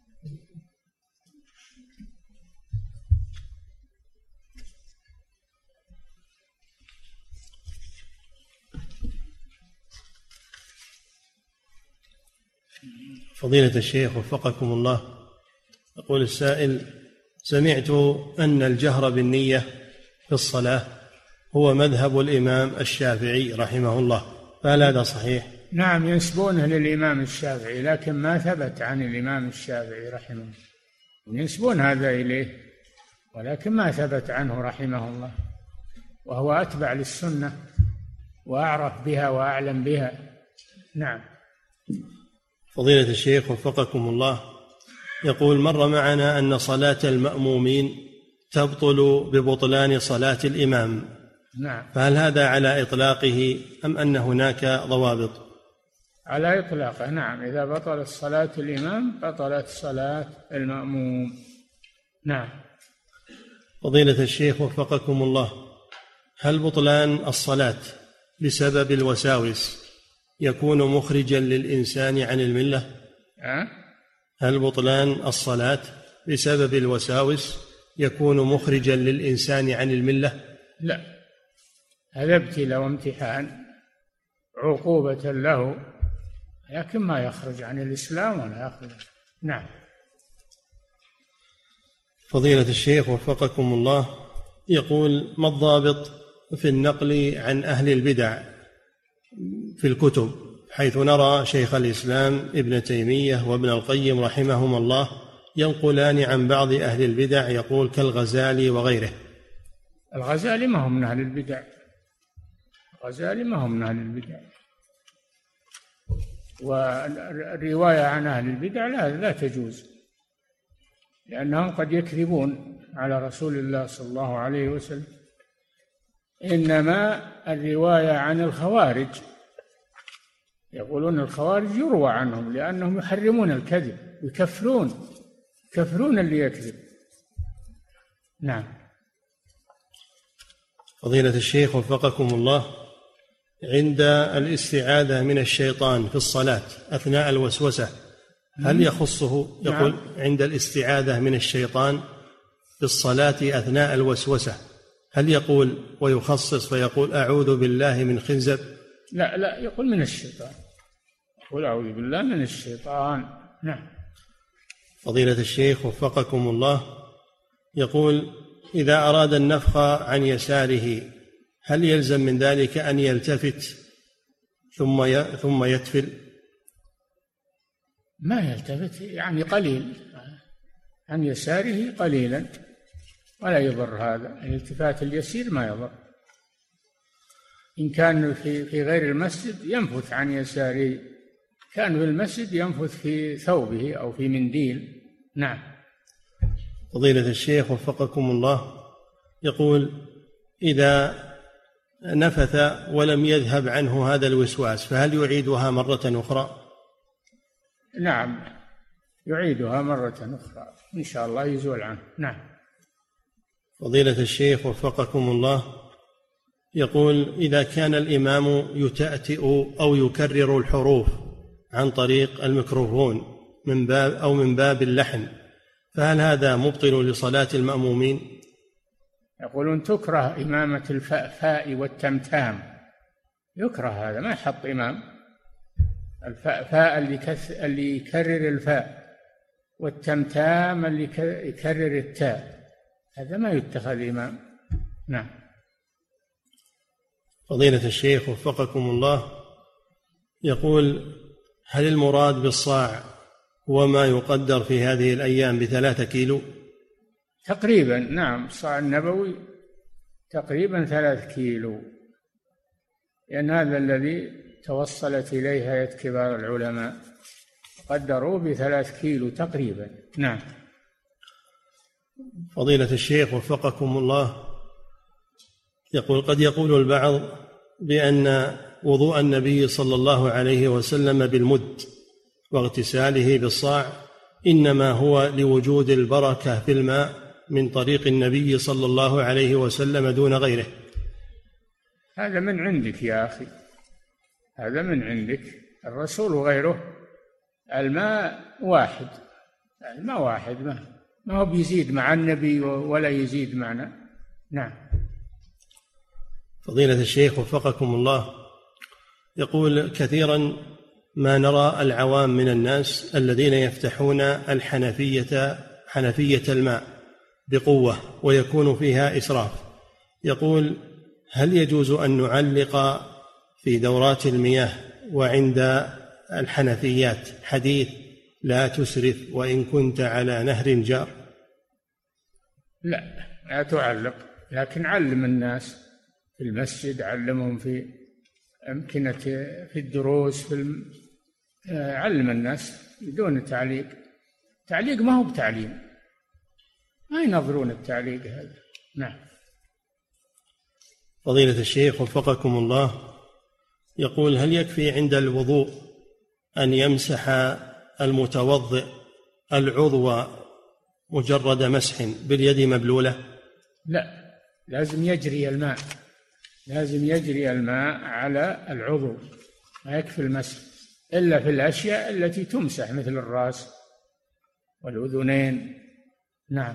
فضيلة الشيخ وفقكم الله، يقول السائل: سمعت أن الجهر بالنية في الصلاة هو مذهب الإمام الشافعي رحمه الله، فهل هذا صحيح؟ نعم، ينسبونه للإمام الشافعي، لكن ما ثبت عن الإمام الشافعي رحمه الله. ينسبون هذا إليه ولكن ما ثبت عنه رحمه الله، وهو أتبع للسنة وأعرف بها وأعلم بها. نعم. فضيلة الشيخ وفقكم الله، يقول: مر معنا أن صلاة المأمومين تبطل ببطلان صلاة الإمام. نعم. فهل هذا على إطلاقه أم أن هناك ضوابط؟ على إطلاقه، نعم. إذا بطلت صلاة الإمام بطلت صلاة المأموم. نعم. فضيلة الشيخ وفقكم الله، هل بطلان الصلاة بسبب الوساوس يكون مخرجا للإنسان عن الملة؟ هل بطلان الصلاة بسبب الوساوس يكون مخرجا للإنسان عن الملة؟ لا، هذا ابتلاء وامتحان، عقوبة له، لكن ما يخرج عن الإسلام ولا يخرج. نعم. فضيلة الشيخ وفقكم الله، يقول: ما الضابط في النقل عن أهل البدع في الكتب، حيث نرى شيخ الإسلام ابن تيمية وابن القيم رحمهم الله ينقلان عن بعض أهل البدع، يقول كالغزالي وغيره؟ الغزالي ما هو من أهل البدع، الغزالي ما هو من أهل البدع، والرواية عن أهل البدع لا تجوز، لأنهم قد يكذبون على رسول الله صلى الله عليه وسلم. إنما الرواية عن الخوارج، يقولون الخوارج يروى عنهم لأنهم يحرمون الكذب، يكفرون اللي يكذب. نعم. فضيلة الشيخ وفقكم الله، عند الاستعاذة من الشيطان في الصلاة أثناء الوسوسة هل يخصه؟ يقول: نعم. عند الاستعاذة من الشيطان في الصلاة أثناء الوسوسة هل يقول ويخصص فيقول أعوذ بالله من خنزب؟ لا، يقول من الشيطان، يقول أعوذ بالله من الشيطان. نعم. فضيلة الشيخ وفقكم الله، يقول: إذا أراد النفخ عن يساره هل يلزم من ذلك أن يلتفت ثم يتفل؟ ما يلتفت، يعني قليل عن يساره قليلا، ولا يضر هذا الالتفات اليسير، ما يضر. إن كان في غير المسجد ينفث عن يساره، كان في المسجد ينفث في ثوبه أو في منديل. نعم. فضيلة الشيخ وفقكم الله، يقول: إذا نفث ولم يذهب عنه هذا الوسواس فهل يعيدها مرة أخرى؟ نعم، يعيدها مرة أخرى إن شاء الله يزول عنه. نعم. فضيلة الشيخ وفقكم الله، يقول: إذا كان الإمام يتأتئ أو يكرر الحروف عن طريق الميكروفون من باب اللحن، فهل هذا مبطل لصلاة المأمومين؟ يقولون تكره إمامة الفاء والتمتام، يكره هذا، ما يحط إمام. الفاء اللي يكرر الفاء، والتمتام اللي يكرر التاء، هذا ما يتخذ إمام. نعم. فضيلة الشيخ وفقكم الله، يقول: هل المراد بالصاع هو ما يقدر في هذه الأيام ب3 كيلو؟ تقريبا، نعم، الصاع النبوي تقريبا 3 كيلو، لأن هذا الذي توصلت إليه هيئة كبار العلماء، قدروا ب3 كيلو تقريبا. نعم. فضيلة الشيخ وفقكم الله، يقول: قد يقول البعض بأن وضوء النبي صلى الله عليه وسلم بالمد واغتساله بالصاع إنما هو لوجود البركة في الماء من طريق النبي صلى الله عليه وسلم دون غيره. هذا من عندك يا أخي، هذا من عندك. الرسول وغيره الماء واحد، الماء واحد، ما هو بيزيد مع النبي ولا يزيد معنا. نعم. فضيلة الشيخ وفقكم الله، يقول: كثيرا ما نرى العوام من الناس الذين يفتحون حنفية الماء بقوة ويكون فيها إسراف. يقول: هل يجوز أن نعلق في دورات المياه وعند الحنفيات حديث لا تسرف وإن كنت على نهر جار؟ لا تعلق، لكن علم الناس في المسجد، علمهم في أمكنة في الدروس، علم الناس بدون تعليق. تعليق ما هو بتعليم، ما ينظرون التعليق هذا. نعم. فضيلة الشيخ وفقكم الله، يقول: هل يكفي عند الوضوء أن يمسح المتوضئ العضو مجرد مسح باليد مبلولة؟ لا، لازم يجري الماء، لازم يجري الماء على العضو، ما يكفي المسح إلا في الأشياء التي تمسح مثل الرأس والأذنين. نعم.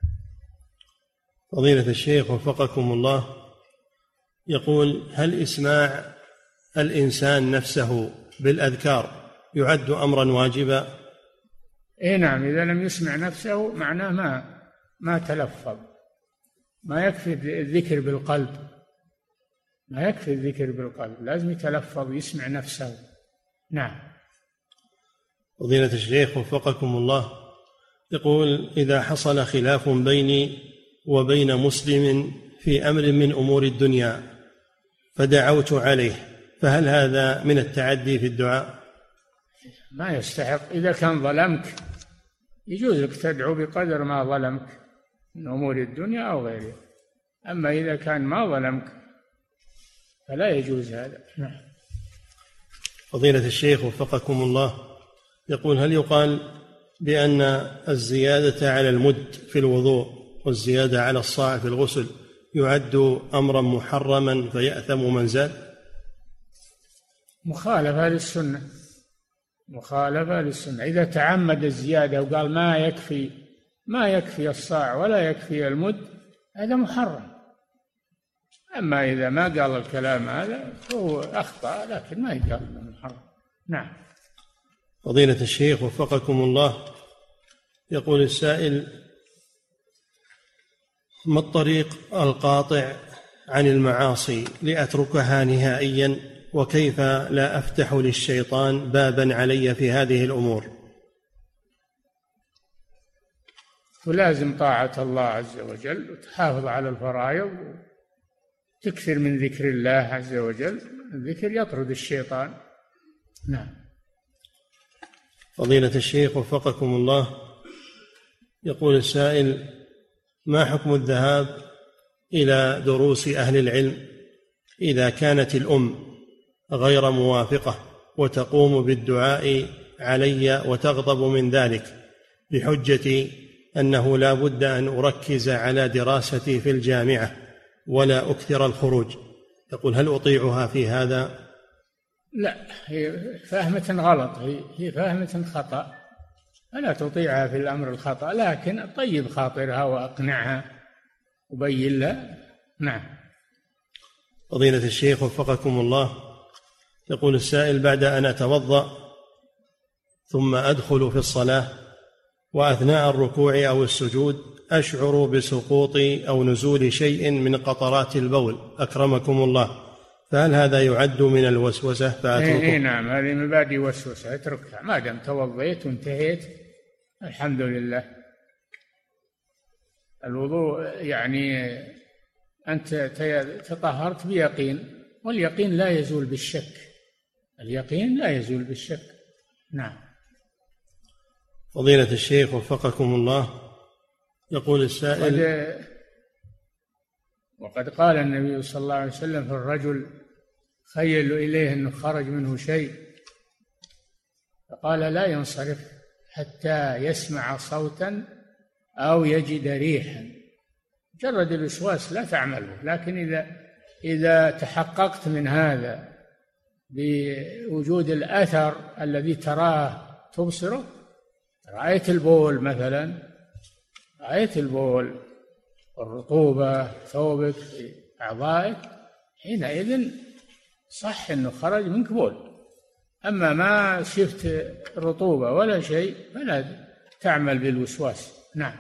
فضيلة الشيخ وفقكم الله، يقول: هل إسماع الإنسان نفسه بالأذكار يعد أمرا واجبا؟ إيه نعم، إذا لم يسمع نفسه معناه ما تلفظ. ما يكفي الذكر بالقلب، ما يكفي الذكر بالقلب، لازم يتلفظ يسمع نفسه. نعم. فضيلة الشيخ وفقكم الله، يقول: إذا حصل خلاف بيني وبين مسلم في أمر من أمور الدنيا فدعوت عليه، فهل هذا من التعدي في الدعاء؟ ما يستحق. إذا كان ظلمك يجوز لك تدعو بقدر ما ظلمك من أمور الدنيا أو غيرها، أما إذا كان ما ظلمك فلا يجوز هذا. نعم. فضيلة الشيخ وفقكم الله، يقول: هل يقال بأن الزيادة على المد في الوضوء والزيادة على الصاع في الغسل يعد أمرا محرما فيأثم من زاد؟ مخالفة للسنة، مخالفة للسنة. إذا تعمد الزيادة وقال ما يكفي الصاع ولا يكفي المد، هذا محرم. أما إذا ما قال الكلام هذا فهو أخطأ، لكن ما يقال إنه محرم. نعم. فضيلة الشيخ وفقكم الله، يقول السائل: ما الطريق القاطع عن المعاصي لأتركها نهائيا، وكيف لا أفتح للشيطان بابا علي في هذه الأمور؟ ولازم طاعة الله عز وجل، وتحافظ على الفرائض، تكثر من ذكر الله عز وجل، الذكر يطرد الشيطان. نعم. فضيلة الشيخ وفقكم الله، يقول السائل: ما حكم الذهاب إلى دروس أهل العلم إذا كانت الأم غير موافقة وتقوم بالدعاء علي وتغضب من ذلك بحجة أنه لا بد أن أركز على دراستي في الجامعة ولا أكثر الخروج؟ يقول: هل أطيعها في هذا؟ لا، هي فهمة غلط، هي فهمة خطأ، فلا تطيعها في الأمر الخطأ، لكن طيب خاطرها وأقنعها وبين لها. نعم. فضيلة الشيخ وفقكم الله، يقول السائل: بعد أن أتوضأ ثم أدخل في الصلاة وأثناء الركوع أو السجود أشعر بسقوط أو نزول شيء من قطرات البول أكرمكم الله، فهل هذا يعد من الوسوسة فأتركه؟ نعم، هذه من باب وسوسة، اتركها ما دام توضيت وانتهيت، الحمد لله. الوضوء يعني أنت تطهرت بيقين، واليقين لا يزول بالشك، اليقين لا يزول بالشك. نعم. فضيلة الشيخ وفقكم الله، يقول السائل: وقد قال النبي صلى الله عليه وسلم في الرجل خيل إليه أنه خرج منه شيء، فقال: لا ينصرف حتى يسمع صوتا أو يجد ريحا. مجرد الوسواس لا تعمله، لكن إذا تحققت من هذا بوجود الأثر الذي تراه تبصره، رأيت البول مثلا، رأيت البول والرطوبة ثوبك في أعضائك، حينئذ صح أنه خرج منك بول. أما ما شفت رطوبة ولا شيء فلا تعمل بالوسواس. نعم.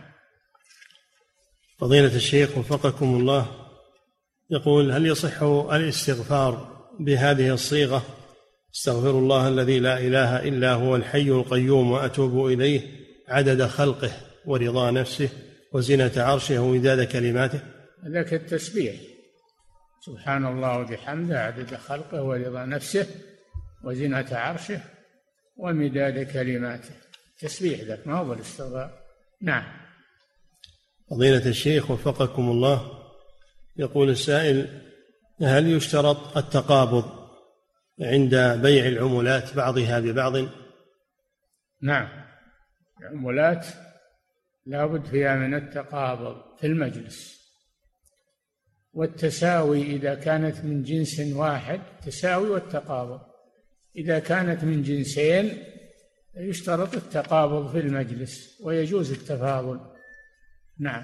فضيلة الشيخ وفقكم الله، يقول: هل يصح الاستغفار بهذه الصيغة: استغفر الله الذي لا إله إلا هو الحي القيوم وأتوب إليه عدد خلقه ورضا نفسه وزنة عرشه ومداد كلماته؟ ذاك التسبيح، سبحان الله وبحمده عدد خلقه ورضا نفسه وزنة عرشه ومداد كلماته، تسبيح ذاك، ما هو بالاستغفار. نعم. فضيلة الشيخ وفقكم الله، يقول السائل: هل يشترط التقابض عند بيع العملات بعضها ببعض؟ نعم، العملات لا بد فيها من التقابض في المجلس، والتساوي إذا كانت من جنس واحد تساوي والتقابض، إذا كانت من جنسين يشترط التقابض في المجلس ويجوز التفاضل. نعم.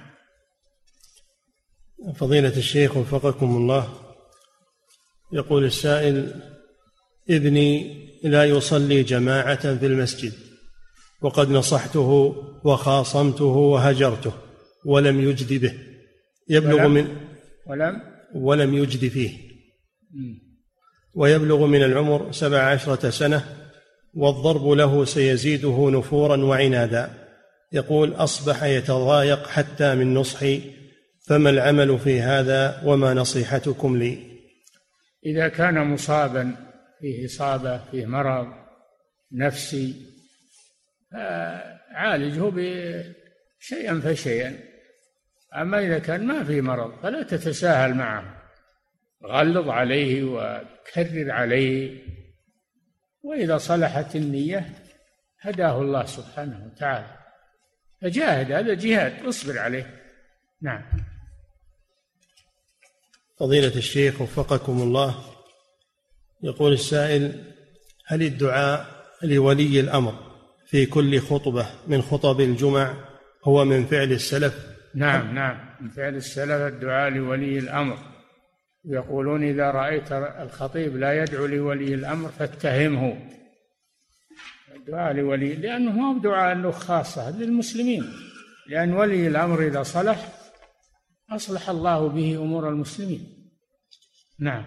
فضيلة الشيخ وفقكم الله، يقول السائل: ابني لا يصلي جماعة في المسجد، وقد نصحته وخاصمته وهجرته ولم يجد به، يبلغ ولم يجد فيه، ويبلغ من العمر 17 سنة، والضرب له سيزيده نفورا وعنادا. يقول: أصبح يتضايق حتى من نصحي، فما العمل في هذا وما نصيحتكم لي؟ إذا كان مصابا فيه إصابة، فيه مرض نفسي، عالجه شيئا فشيئا. أما إذا كان ما فيه مرض فلا تتساهل معه، غلظ عليه وكرر عليه، وإذا صلحت النية هداه الله سبحانه وتعالى، فجاهد، هذا جهاد، اصبر عليه. نعم. فضيلة الشيخ وفقكم الله، يقول السائل: هل الدعاء لولي الأمر في كل خطبة من خطب الجمع هو من فعل السلف؟ نعم، من فعل السلف الدعاء لولي الأمر. يقولون: إذا رأيت الخطيب لا يدعو لولي الأمر فاتهمه. الدعاء لولي، لأنه ما هو دعاء له خاصة للمسلمين، لأن ولي الأمر إذا صلح أصلح الله به أمور المسلمين. نعم.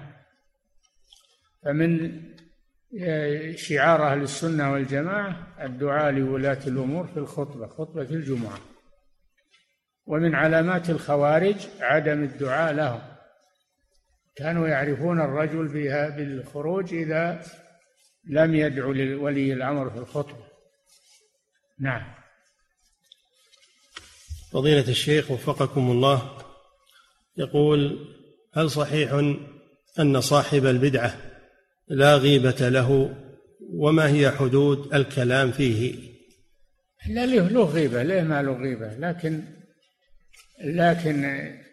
فمن شعار أهل السنة والجماعة الدعاء لولاة الأمور في الخطبة، خطبة الجمعة. ومن علامات الخوارج عدم الدعاء لهم، كانوا يعرفون الرجل بالخروج إذا لم يدعو لولي الأمر في الخطبة. نعم. فضيلة الشيخ وفقكم الله، يقول: هل صحيح أن صاحب البدعة لا غيبة له؟ وما هي حدود الكلام فيه؟ لا، له غيبة، ليه ما له غيبة، لكن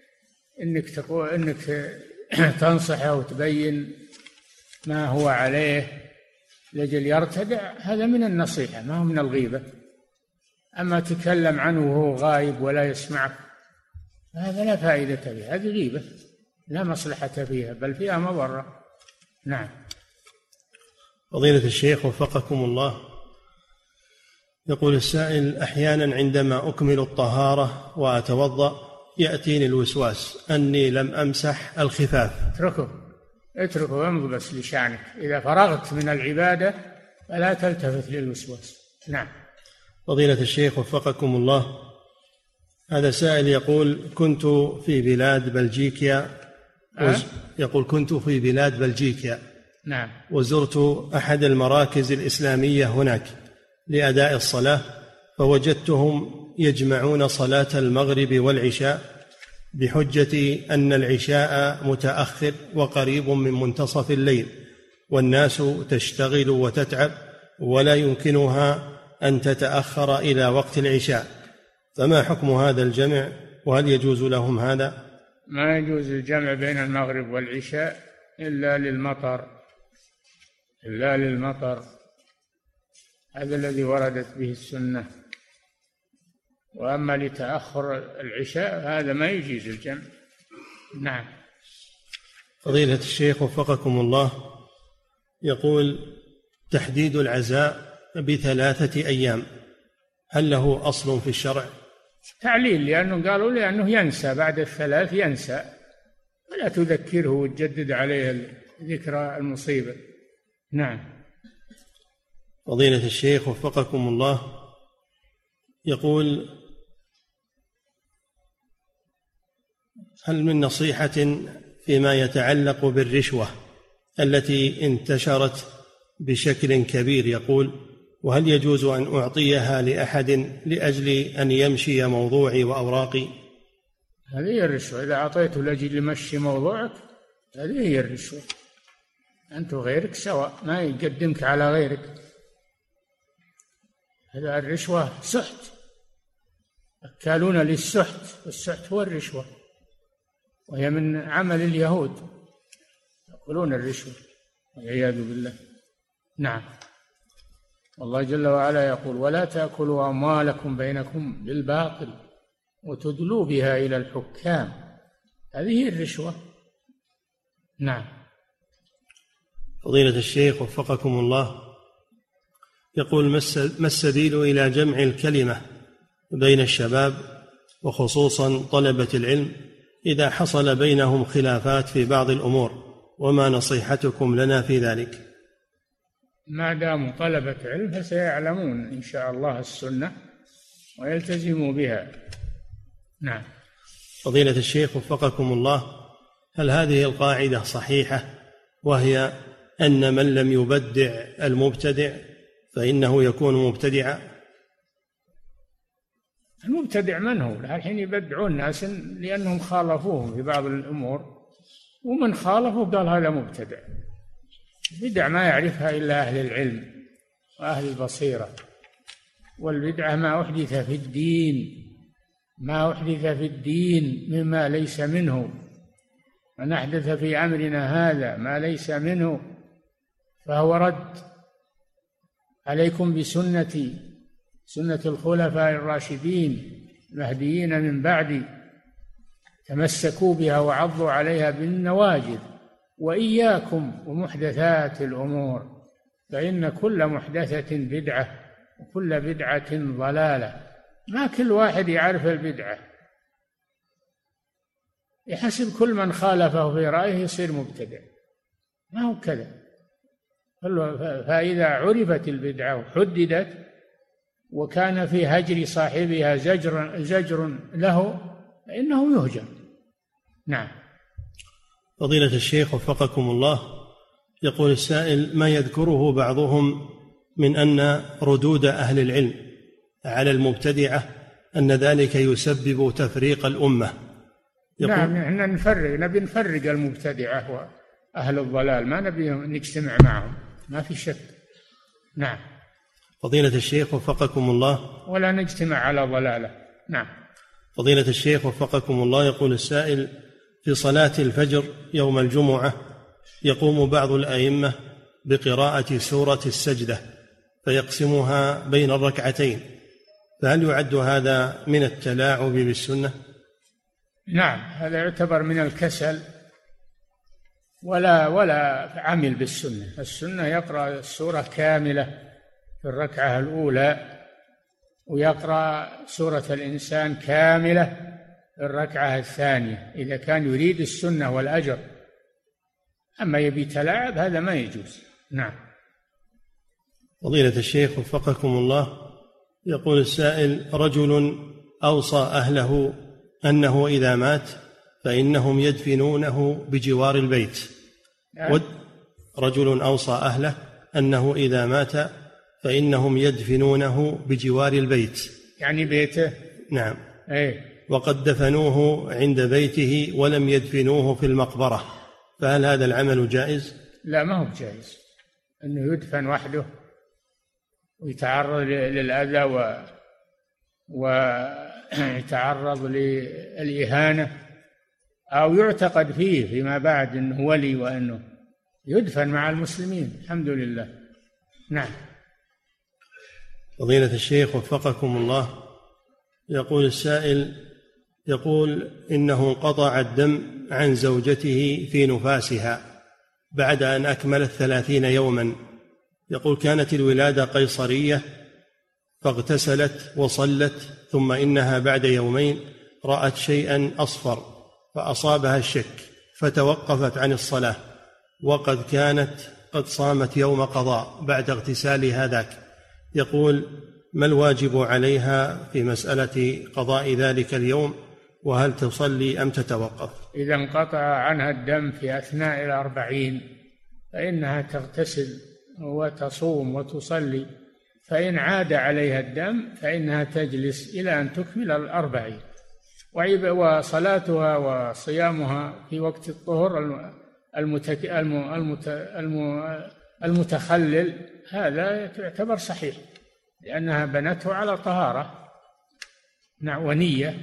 إنك تنصحه وتبين ما هو عليه لجل يرتدع، هذا من النصيحة، ما هو من الغيبة. أما تكلم عنه وهو غايب ولا يسمعك، هذا لا فائدة فيه، هذه غيبة لا مصلحة فيها، بل فيها مضرة. نعم. فضيلة الشيخ وفقكم الله، يقول السائل: أحيانا عندما أكمل الطهارة وأتوضأ يأتيني الوسواس أني لم أمسح الخفاف. اتركه وامض بس لشأنك، إذا فرغت من العبادة فلا تلتفت للوسواس. نعم. فضيلة الشيخ وفقكم الله، هذا سائل يقول: كنت في بلاد بلجيكا. يقول: كنت في بلاد بلجيكا. نعم. وزرت أحد المراكز الإسلامية هناك لأداء الصلاة، فوجدتهم يجمعون صلاة المغرب والعشاء بحجة أن العشاء متأخر وقريب من منتصف الليل، والناس تشتغل وتتعب ولا يمكنها أن تتأخر إلى وقت العشاء، فما حكم هذا الجمع؟ وهل يجوز لهم هذا؟ ما يجوز الجمع بين المغرب والعشاء إلا للمطر، هذا الذي وردت به السنة. وأما لتأخر العشاء هذا ما يجيز الجمع. نعم. فضيلة الشيخ وفقكم الله، يقول: تحديد العزاء ب3 أيام هل له أصل في الشرع؟ تعليل، لأنه ينسى بعد 3 ينسى، ولا تذكره وتجدد عليه ذكرى المصيبة. نعم. فضيلة الشيخ وفقكم الله، يقول: هل من نصيحة فيما يتعلق بالرشوة التي انتشرت بشكل كبير؟ يقول: وهل يجوز أن أعطيها لأحد لأجل أن يمشي موضوعي وأوراقي؟ هذه هي الرشوة، إذا أعطيته لأجل يمشي موضوعك هذه هي الرشوة، أنت وغيرك سواء، ما يقدمك على غيرك. هذا الرشوة سحت، أكالون للسحت، والسحت هو الرشوة، وهي من عمل اليهود، يأكلون الرشوة والعياذ بالله. نعم. والله جل وعلا يقول: ولا تأكلوا أموالكم بينكم بالباطل وتدلوا بها إلى الحكام، هذه هي الرشوة. نعم. فضيلة الشيخ وفقكم الله، يقول: ما السبيل إلى جمع الكلمة بين الشباب وخصوصا طلبة العلم إذا حصل بينهم خلافات في بعض الأمور؟ وما نصيحتكم لنا في ذلك؟ ما داموا طلبة علم فسيعلمون إن شاء الله السنة ويلتزموا بها. نعم. فضيلة الشيخ وفقكم الله، هل هذه القاعدة صحيحة، وهي أن من لم يبدع المبتدع فإنه يكون مبتدعا؟ المبتدع من هو؟ الحين يبدعون الناس لأنهم خالفوهم في بعض الأمور، ومن خالفه قال هذا مبتدع. البدع ما يعرفها إلا أهل العلم وأهل البصيرة، والبدعة ما أحدث في الدين مما ليس منه، من أحدث في أمرنا هذا ما ليس منه فهو رد. عليكم بسنتي، سنة الخلفاء الراشدين المهديين من بعدي، تمسكوا بها وعضوا عليها بالنواجذ، وإياكم ومحدثات الأمور فإن كل محدثة بدعة وكل بدعة ضلالة. ما كل واحد يعرف البدعة، يحسب كل من خالفه في رأيه يصير مبتدع، ما هو كذا. فإذا عرفت البدعة وحددت وكان في هجر صاحبها زجر له فإنه يهجر. نعم. فضيلة الشيخ وفقكم الله، يقول السائل: ما يذكره بعضهم من أن ردود أهل العلم على المبتدعة أن ذلك يسبب تفريق الأمة. نعم، احنا نبي نفرق المبتدعة وأهل الضلال، ما نبي نجتمع معهم، ما في شك. نعم. فضيلة الشيخ وفقكم الله، ولا نجتمع على ضلالة. نعم. فضيلة الشيخ وفقكم الله، يقول السائل: في صلاة الفجر يوم الجمعة يقوم بعض الأئمة بقراءة سورة السجدة فيقسمها بين الركعتين، فهل يعد هذا من التلاعب بالسنة؟ نعم، هذا يعتبر من الكسل ولا عمل بالسنة. السنة يقرأ السورة كاملة في الركعة الأولى، ويقرأ سورة الإنسان كاملة في الركعة الثانية إذا كان يريد السنة والأجر. أما يبي تلاعب هذا ما يجوز. نعم. فضيلة الشيخ وفقكم الله، يقول السائل: رجل أوصى أهله أنه إذا مات فإنهم يدفنونه بجوار البيت. رجل أوصى أهله أنه إذا مات فإنهم يدفنونه بجوار البيت، يعني بيته. نعم. أي. وقد دفنوه عند بيته ولم يدفنوه في المقبرة، فهل هذا العمل جائز؟ لا، ما هو جائز أنه يدفن وحده ويتعرض للأذى ويتعرض للإهانة، أو يعتقد فيما بعد أنه ولي وأنه يدفن مع المسلمين. الحمد لله. نعم. فضيلة الشيخ وفقكم الله، يقول السائل: يقول إنه انقطع الدم عن زوجته في نفاسها بعد أن أكملت 30 يوما. يقول: كانت الولادة قيصرية فاغتسلت وصلت، ثم إنها بعد يومين رأت شيئا أصفر فأصابها الشك فتوقفت عن الصلاة، وقد كانت قد صامت يوم قضاء بعد اغتسال هذاك. يقول: ما الواجب عليها في مسألة قضاء ذلك اليوم، وهل تصلي أم تتوقف؟ إذا انقطع عنها الدم في أثناء 40 فإنها تغتسل وتصوم وتصلي، فإن عاد عليها الدم فإنها تجلس إلى أن تكمل 40. وصلاتها وصيامها في وقت الطهر المتخلل هذا يعتبر صحيح، لأنها بنته على طهارة ونية.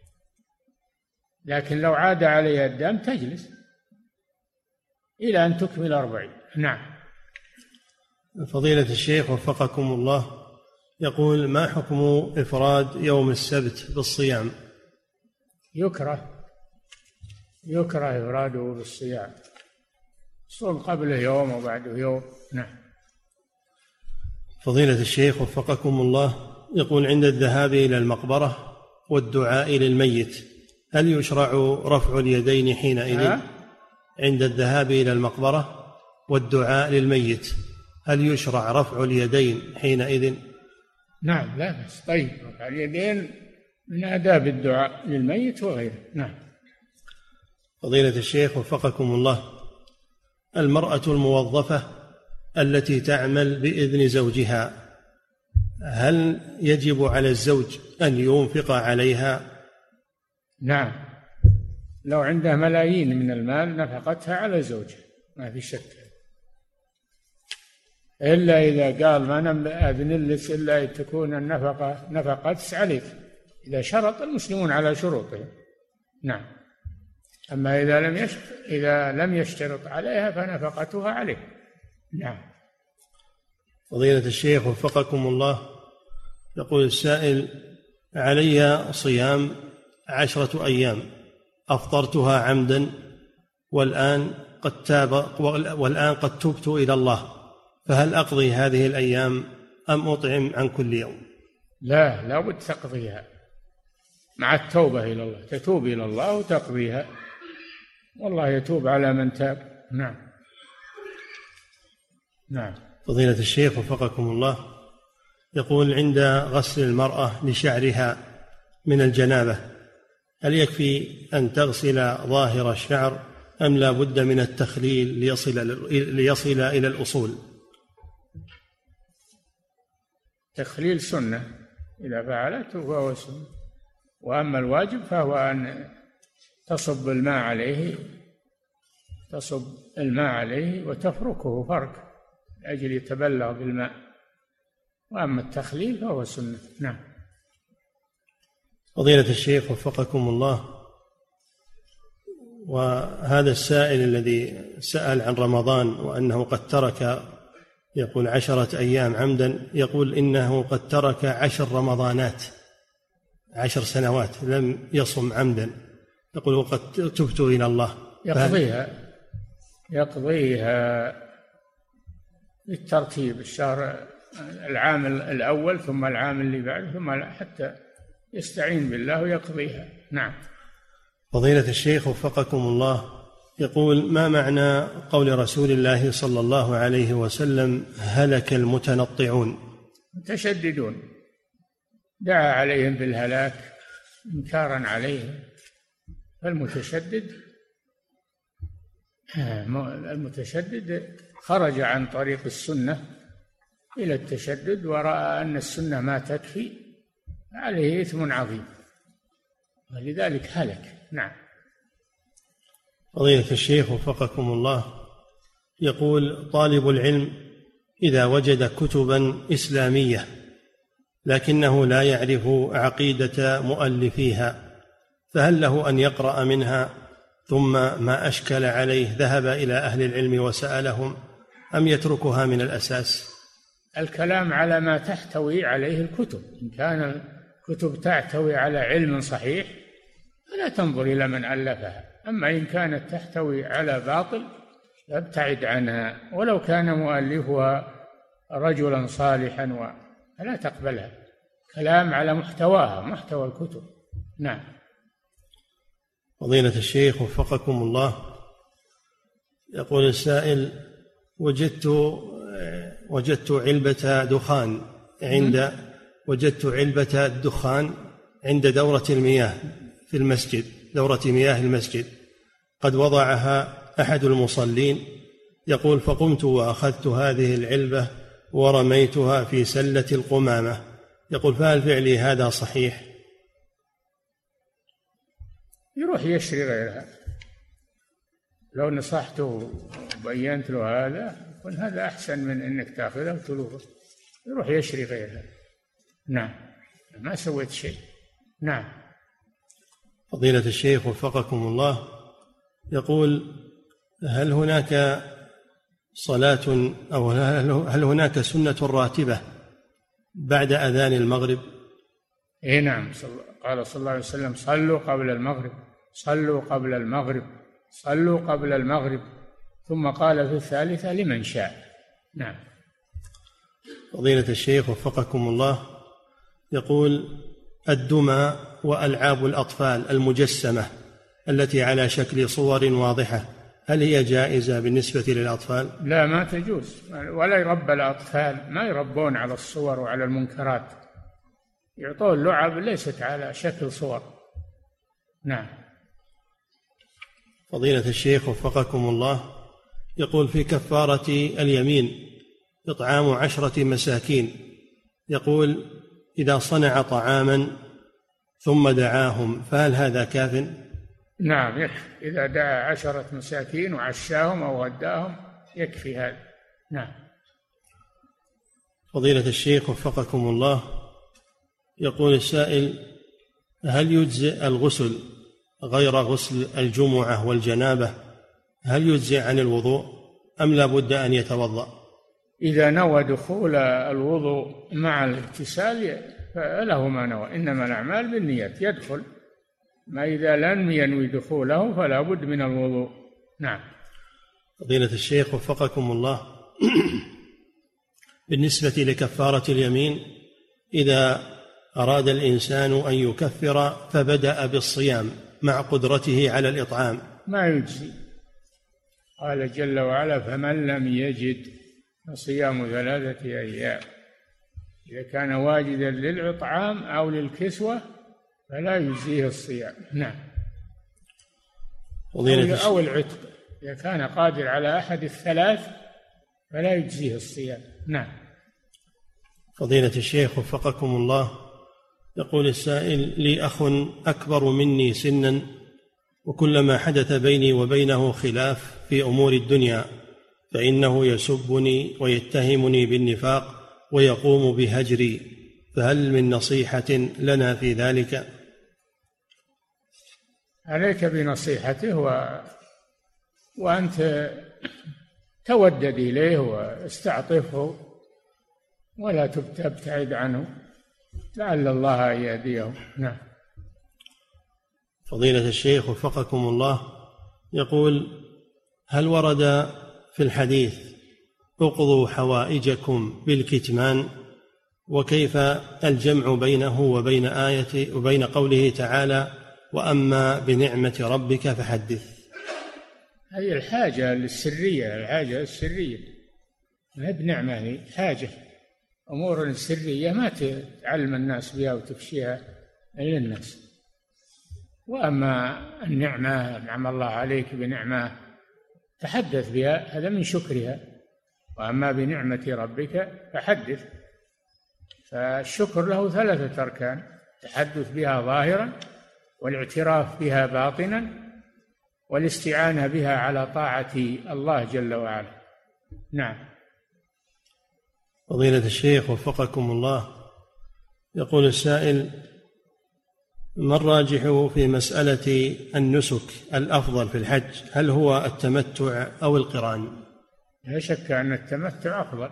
لكن لو عاد عليها الدم تجلس إلى أن تكمل 40. نعم. فضيلة الشيخ وفقكم الله، يقول: ما حكم إفراد يوم السبت بالصيام؟ يكره إفراده بالصيام، صوم قبله يوم وبعده يوم. نعم. فضيلة الشيخ وفقكم الله، يقول: عند الذهاب إلى المقبرة والدعاء للميت هل يشرع رفع اليدين حينئذ؟ عند الذهاب إلى المقبرة والدعاء للميت هل يشرع رفع اليدين حينئذ؟ نعم، لا بس. طيب، رفع اليدين من آداب الدعاء للميت وغيره. نعم. فضيلة الشيخ وفقكم الله، المرأة الموظفة التي تعمل بإذن زوجها هل يجب على الزوج أن ينفق عليها؟ نعم، لو عنده ملايين من المال نفقتها على زوجها، ما في شك، إلا إذا قال ما أذن لك إلا تكون النفقة نفقت عليك، إذا شرط المسلمون على شروطهم. نعم. أما إذا لم يشترط عليها فنفقتها عليه. نعم. فضيلة الشيخ وفقكم الله، يقول السائل: علي صيام 10 أيام أفطرتها عمدا والآن قد تبت إلى الله، فهل أقضي هذه الأيام أم أطعم عن كل يوم؟ لا بد تقضيها مع التوبة إلى الله، تتوب إلى الله وتقضيها، والله يتوب على من تاب. نعم. نعم. فضيلة الشيخ وفقكم الله، يقول: عند غسل المرأة لشعرها من الجنابة هل يكفي أن تغسل ظاهر الشعر أم لا بد من التخليل ليصل إلى الأصول؟ تخليل سنة، إذا فعلته فهو سنة، وأما الواجب فهو أن تصب الماء عليه وتفركه فرك لأجل يتبلغ بالماء، وأما التخليل فهو سنة. نعم. فضيلة الشيخ وفقكم الله، وهذا السائل الذي سأل عن رمضان وأنه قد ترك، يقول 10 أيام عمدا، يقول إنه قد ترك 10 رمضانات، 10 سنوات لم يصم عمدا، يقول وقد تبت إلى الله. يقضيها بالترتيب، الشهر، العام الأول ثم العام اللي بعده ثم حتى يستعين بالله ويقضيها. نعم. فضيلة الشيخ وفقكم الله، يقول ما معنى قول رسول الله صلى الله عليه وسلم هلك المتنطعون؟ متشددون، دعا عليهم بالهلاك إنكارا عليهم. المتشدد خرج عن طريق السنة إلى التشدد، ورأى أن السنة ما تكفي، عليه إثم عظيم، ولذلك هلك. نعم. فضيلة الشيخ وفقكم الله، يقول طالب العلم إذا وجد كتبا إسلامية لكنه لا يعرف عقيدة مؤلفيها، فهل له أن يقرأ منها ثم ما أشكل عليه ذهب إلى أهل العلم وسألهم، أم يتركها من الأساس؟ الكلام على ما تحتوي عليه الكتب. إن كان الكتب تحتوي على علم صحيح فلا تنظر إلى من ألفها، أما إن كانت تحتوي على باطل فابتعد عنها، ولو كان مؤلفها رجلا صالحا فلا تقبلها. كلام على محتواها، محتوى الكتب. نعم. فضيلة الشيخ وفقكم الله، يقول السائل وجدت علبة دخان عند دورة المياه في المسجد، دورة مياه المسجد، قد وضعها أحد المصلين، يقول فقمت وأخذت هذه العلبة ورميتها في سلة القمامة، يقول فهل فعلي هذا صحيح؟ يروح يشري غيرها. لو نصحته وبينت له هذا يكون هذا أحسن من أنك تأخذها وتلوها، يروح يشري غيرها. نعم، ما سويت شيء. نعم. فضيلة الشيخ وفقكم الله، يقول هل هناك صلاة أو هل هناك سنة راتبة بعد أذان المغرب؟ إيه نعم، قال صلى الله عليه وسلم صلوا قبل المغرب، صلوا قبل المغرب، صلوا قبل المغرب، ثم قال في الثالثة لمن شاء. نعم. فضيلة الشيخ وفقكم الله، يقول الدمى وألعاب الأطفال المجسمة التي على شكل صور واضحة هل هي جائزة بالنسبة للأطفال؟ لا، ما تجوز، ولا يربى الأطفال، ما يربون على الصور وعلى المنكرات، يعطون لعب ليست على شكل صور. نعم. فضيلة الشيخ وفقكم الله، يقول في كفارة اليمين إطعام 10 مساكين، يقول إذا صنع طعاما ثم دعاهم فهل هذا كاف؟ نعم يكفي، إذا دعا 10 مساكين وعشاهم أو غداهم يكفي هذا. نعم. فضيلة الشيخ وفقكم الله، يقول السائل هل يجزئ الغسل غير غسل الجمعة والجنابة؟ هل يجزئ عن الوضوء أم لا بد أن يتوضأ؟ إذا نوى دخول الوضوء مع الاغتسال فله ما نوى، إنما الأعمال بالنيات، يدخل، ما إذا لم ينوي دخوله فلا بد من الوضوء. نعم. فضيلة الشيخ وفقكم الله، بالنسبة لكفارة اليمين إذا أراد الإنسان أن يكفر فبدأ بالصيام مع قدرته على الإطعام ما يجزي، قال جل وعلا فمن لم يجد فصيام 3 أيام، إذا كان واجدا للإطعام أو للكسوة فلا يجزيه الصيام. نعم. أو العتق. إذا كان قادر على أحد الثلاث فلا يجزيه الصيام. نعم. فضيلة الشيخ وفقكم الله، يقول السائل: لي أخ أكبر مني سنا، وكلما حدث بيني وبينه خلاف في أمور الدنيا فإنه يسبني ويتهمني بالنفاق ويقوم بهجري، فهل من نصيحة لنا في ذلك؟ عليك بنصيحته وأنت تودد إليه واستعطفه ولا تبتعد عنه، لعل الله يهديه. نعم. فضيلة الشيخ وفقكم الله، يقول: هل ورد في الحديث اقضوا حوائجكم بالكتمان؟ وكيف الجمع بينه وبين قوله تعالى: وأما بنعمة ربك فحدث؟ هذه الحاجة السرية ما بنعمة، هي حاجة، أمور سرية ما تعلم الناس بها وتفشيها إلا الناس. وأما النعمة، نعم الله عليك بنعمة تحدث بها، هذا من شكرها. وأما بنعمة ربك فحدث. فالشكر له 3 أركان: التحدث بها ظاهرا، والاعتراف بها باطنا، والاستعانة بها على طاعة الله جل وعلا. نعم. فضيلة الشيخ وفقكم الله، يقول السائل: ما الراجح في مسألة النسك الأفضل في الحج؟ هل هو التمتع أو القران؟ لا شك أن التمتع أفضل.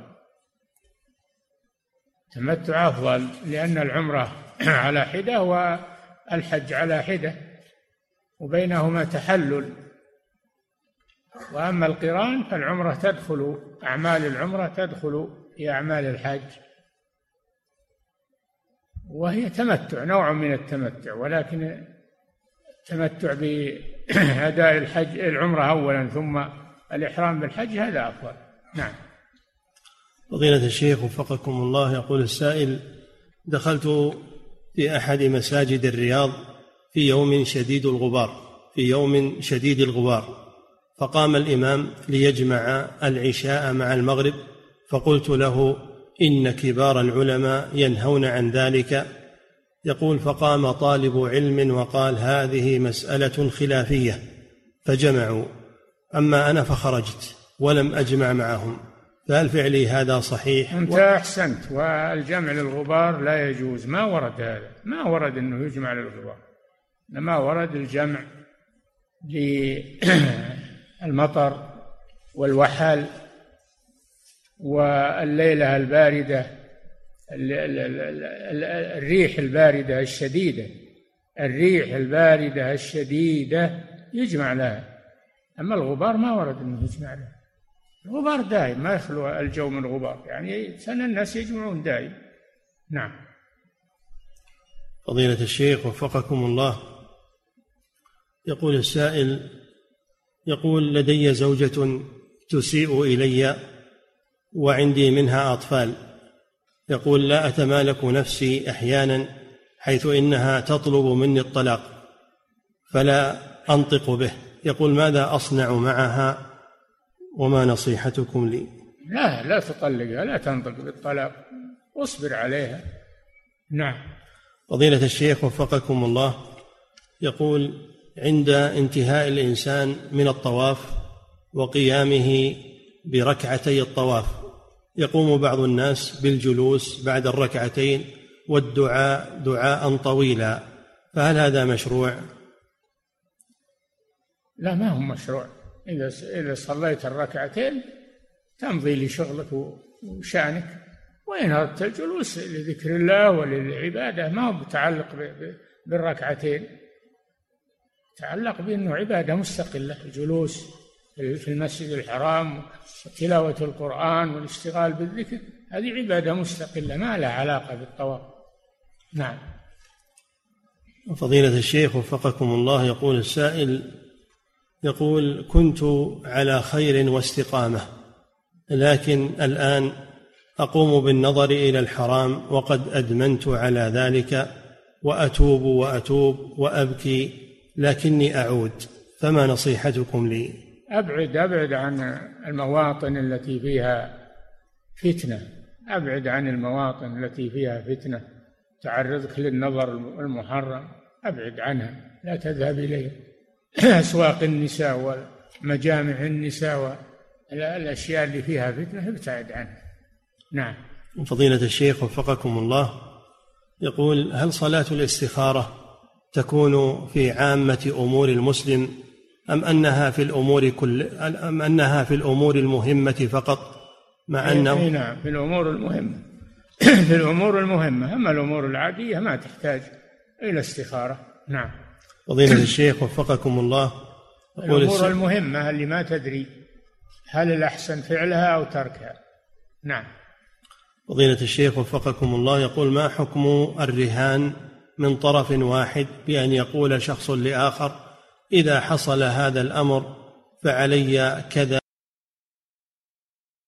التمتع أفضل لأن العمرة على حدة والحج على حدة، وبينهما تحلل. وأما القران فالعمرة تدخل، أعمال العمرة تدخل في أعمال الحج، وهي تمتع، نوع من التمتع، ولكن التمتع بأداء العمرة أولا ثم الإحرام بالحج هذا أفضل. نعم. فضيلة الشيخ وفقكم الله، يقول السائل: دخلت في أحد مساجد الرياض في يوم شديد الغبار، فقام الإمام ليجمع العشاء مع المغرب، فقلت له: إن كبار العلماء ينهون عن ذلك. يقول: فقام طالب علم وقال: هذه مسألة خلافية، فجمعوا، أما أنا فخرجت ولم أجمع معهم، فهل فعلي هذا صحيح؟ أنت أحسنت. والجمع للغبار لا يجوز، ما ورد هذا، ما ورد أنه يجمع للغبار، إنما ورد الجمع للمطر والوحل والليلة الباردة، الريح الباردة الشديدة يجمع لها. أما الغبار ما ورد أنه يجمع لها. الغبار دائم، ما يخلو الجو من غبار، يعني سنة الناس يجمعون دائم. نعم. فضيلة الشيخ وفقكم الله، يقول السائل: يقول: لدي زوجة تسيء إلي وعندي منها أطفال، يقول: لا أتمالك نفسي أحيانا، حيث إنها تطلب مني الطلاق فلا أنطق به. يقول: ماذا أصنع معها وما نصيحتكم لي؟ لا تطلقها، لا تنطق بالطلاق، واصبر عليها. نعم. فضيلة الشيخ وفقكم الله، يقول: عند انتهاء الإنسان من الطواف وقيامه بركعتي الطواف، يقوم بعض الناس بالجلوس بعد الركعتين والدعاء دعاء طويلا، فهل هذا مشروع؟ لا، ما هو مشروع. إذا صليت الركعتين تمضي لشغلك وشأنك، وإن أردت الجلوس لذكر الله وللعبادة ما هو متعلق بالركعتين، تعلق بأنه عبادة مستقلة. الجلوس في المسجد الحرام وتلاوة القرآن والاشتغال بالذكر هذه عبادة مستقلة ما لها علاقة بالطواف. نعم. فضيلة الشيخ وفقكم الله، يقول السائل: يقول: كنت على خير واستقامة، لكن الآن أقوم بالنظر إلى الحرام وقد أدمنت على ذلك، وأتوب وأبكي، لكني أعود، فما نصيحتكم لي؟ أبعد عن المواطن التي فيها فتنة، أبعد عن المواطن التي فيها فتنة تعرضك للنظر المحرم، أبعد عنها، لا تذهب إليها. أسواق النساء ومجامع النساء والأشياء اللي فيها فتنة ابتعد عنها. نعم. فضيلة الشيخ وفقكم الله، يقول: هل صلاة الاستخارة تكون في عامة أمور المسلم أم أنها في الأمور المهمة فقط؟ مع أنه نعم، في الأمور المهمة. في الأمور المهمة، أما الأمور العادية ما تحتاج إلى استخارة. نعم. فضيلة الشيخ وفقكم الله، الأمور المهمة اللي ما تدري هل الأحسن فعلها أو تركها. نعم. فضيلة الشيخ وفقكم الله، يقول: ما حكم الرهان من طرف واحد بأن يقول شخص لآخر: إذا حصل هذا الأمر فعلي كذا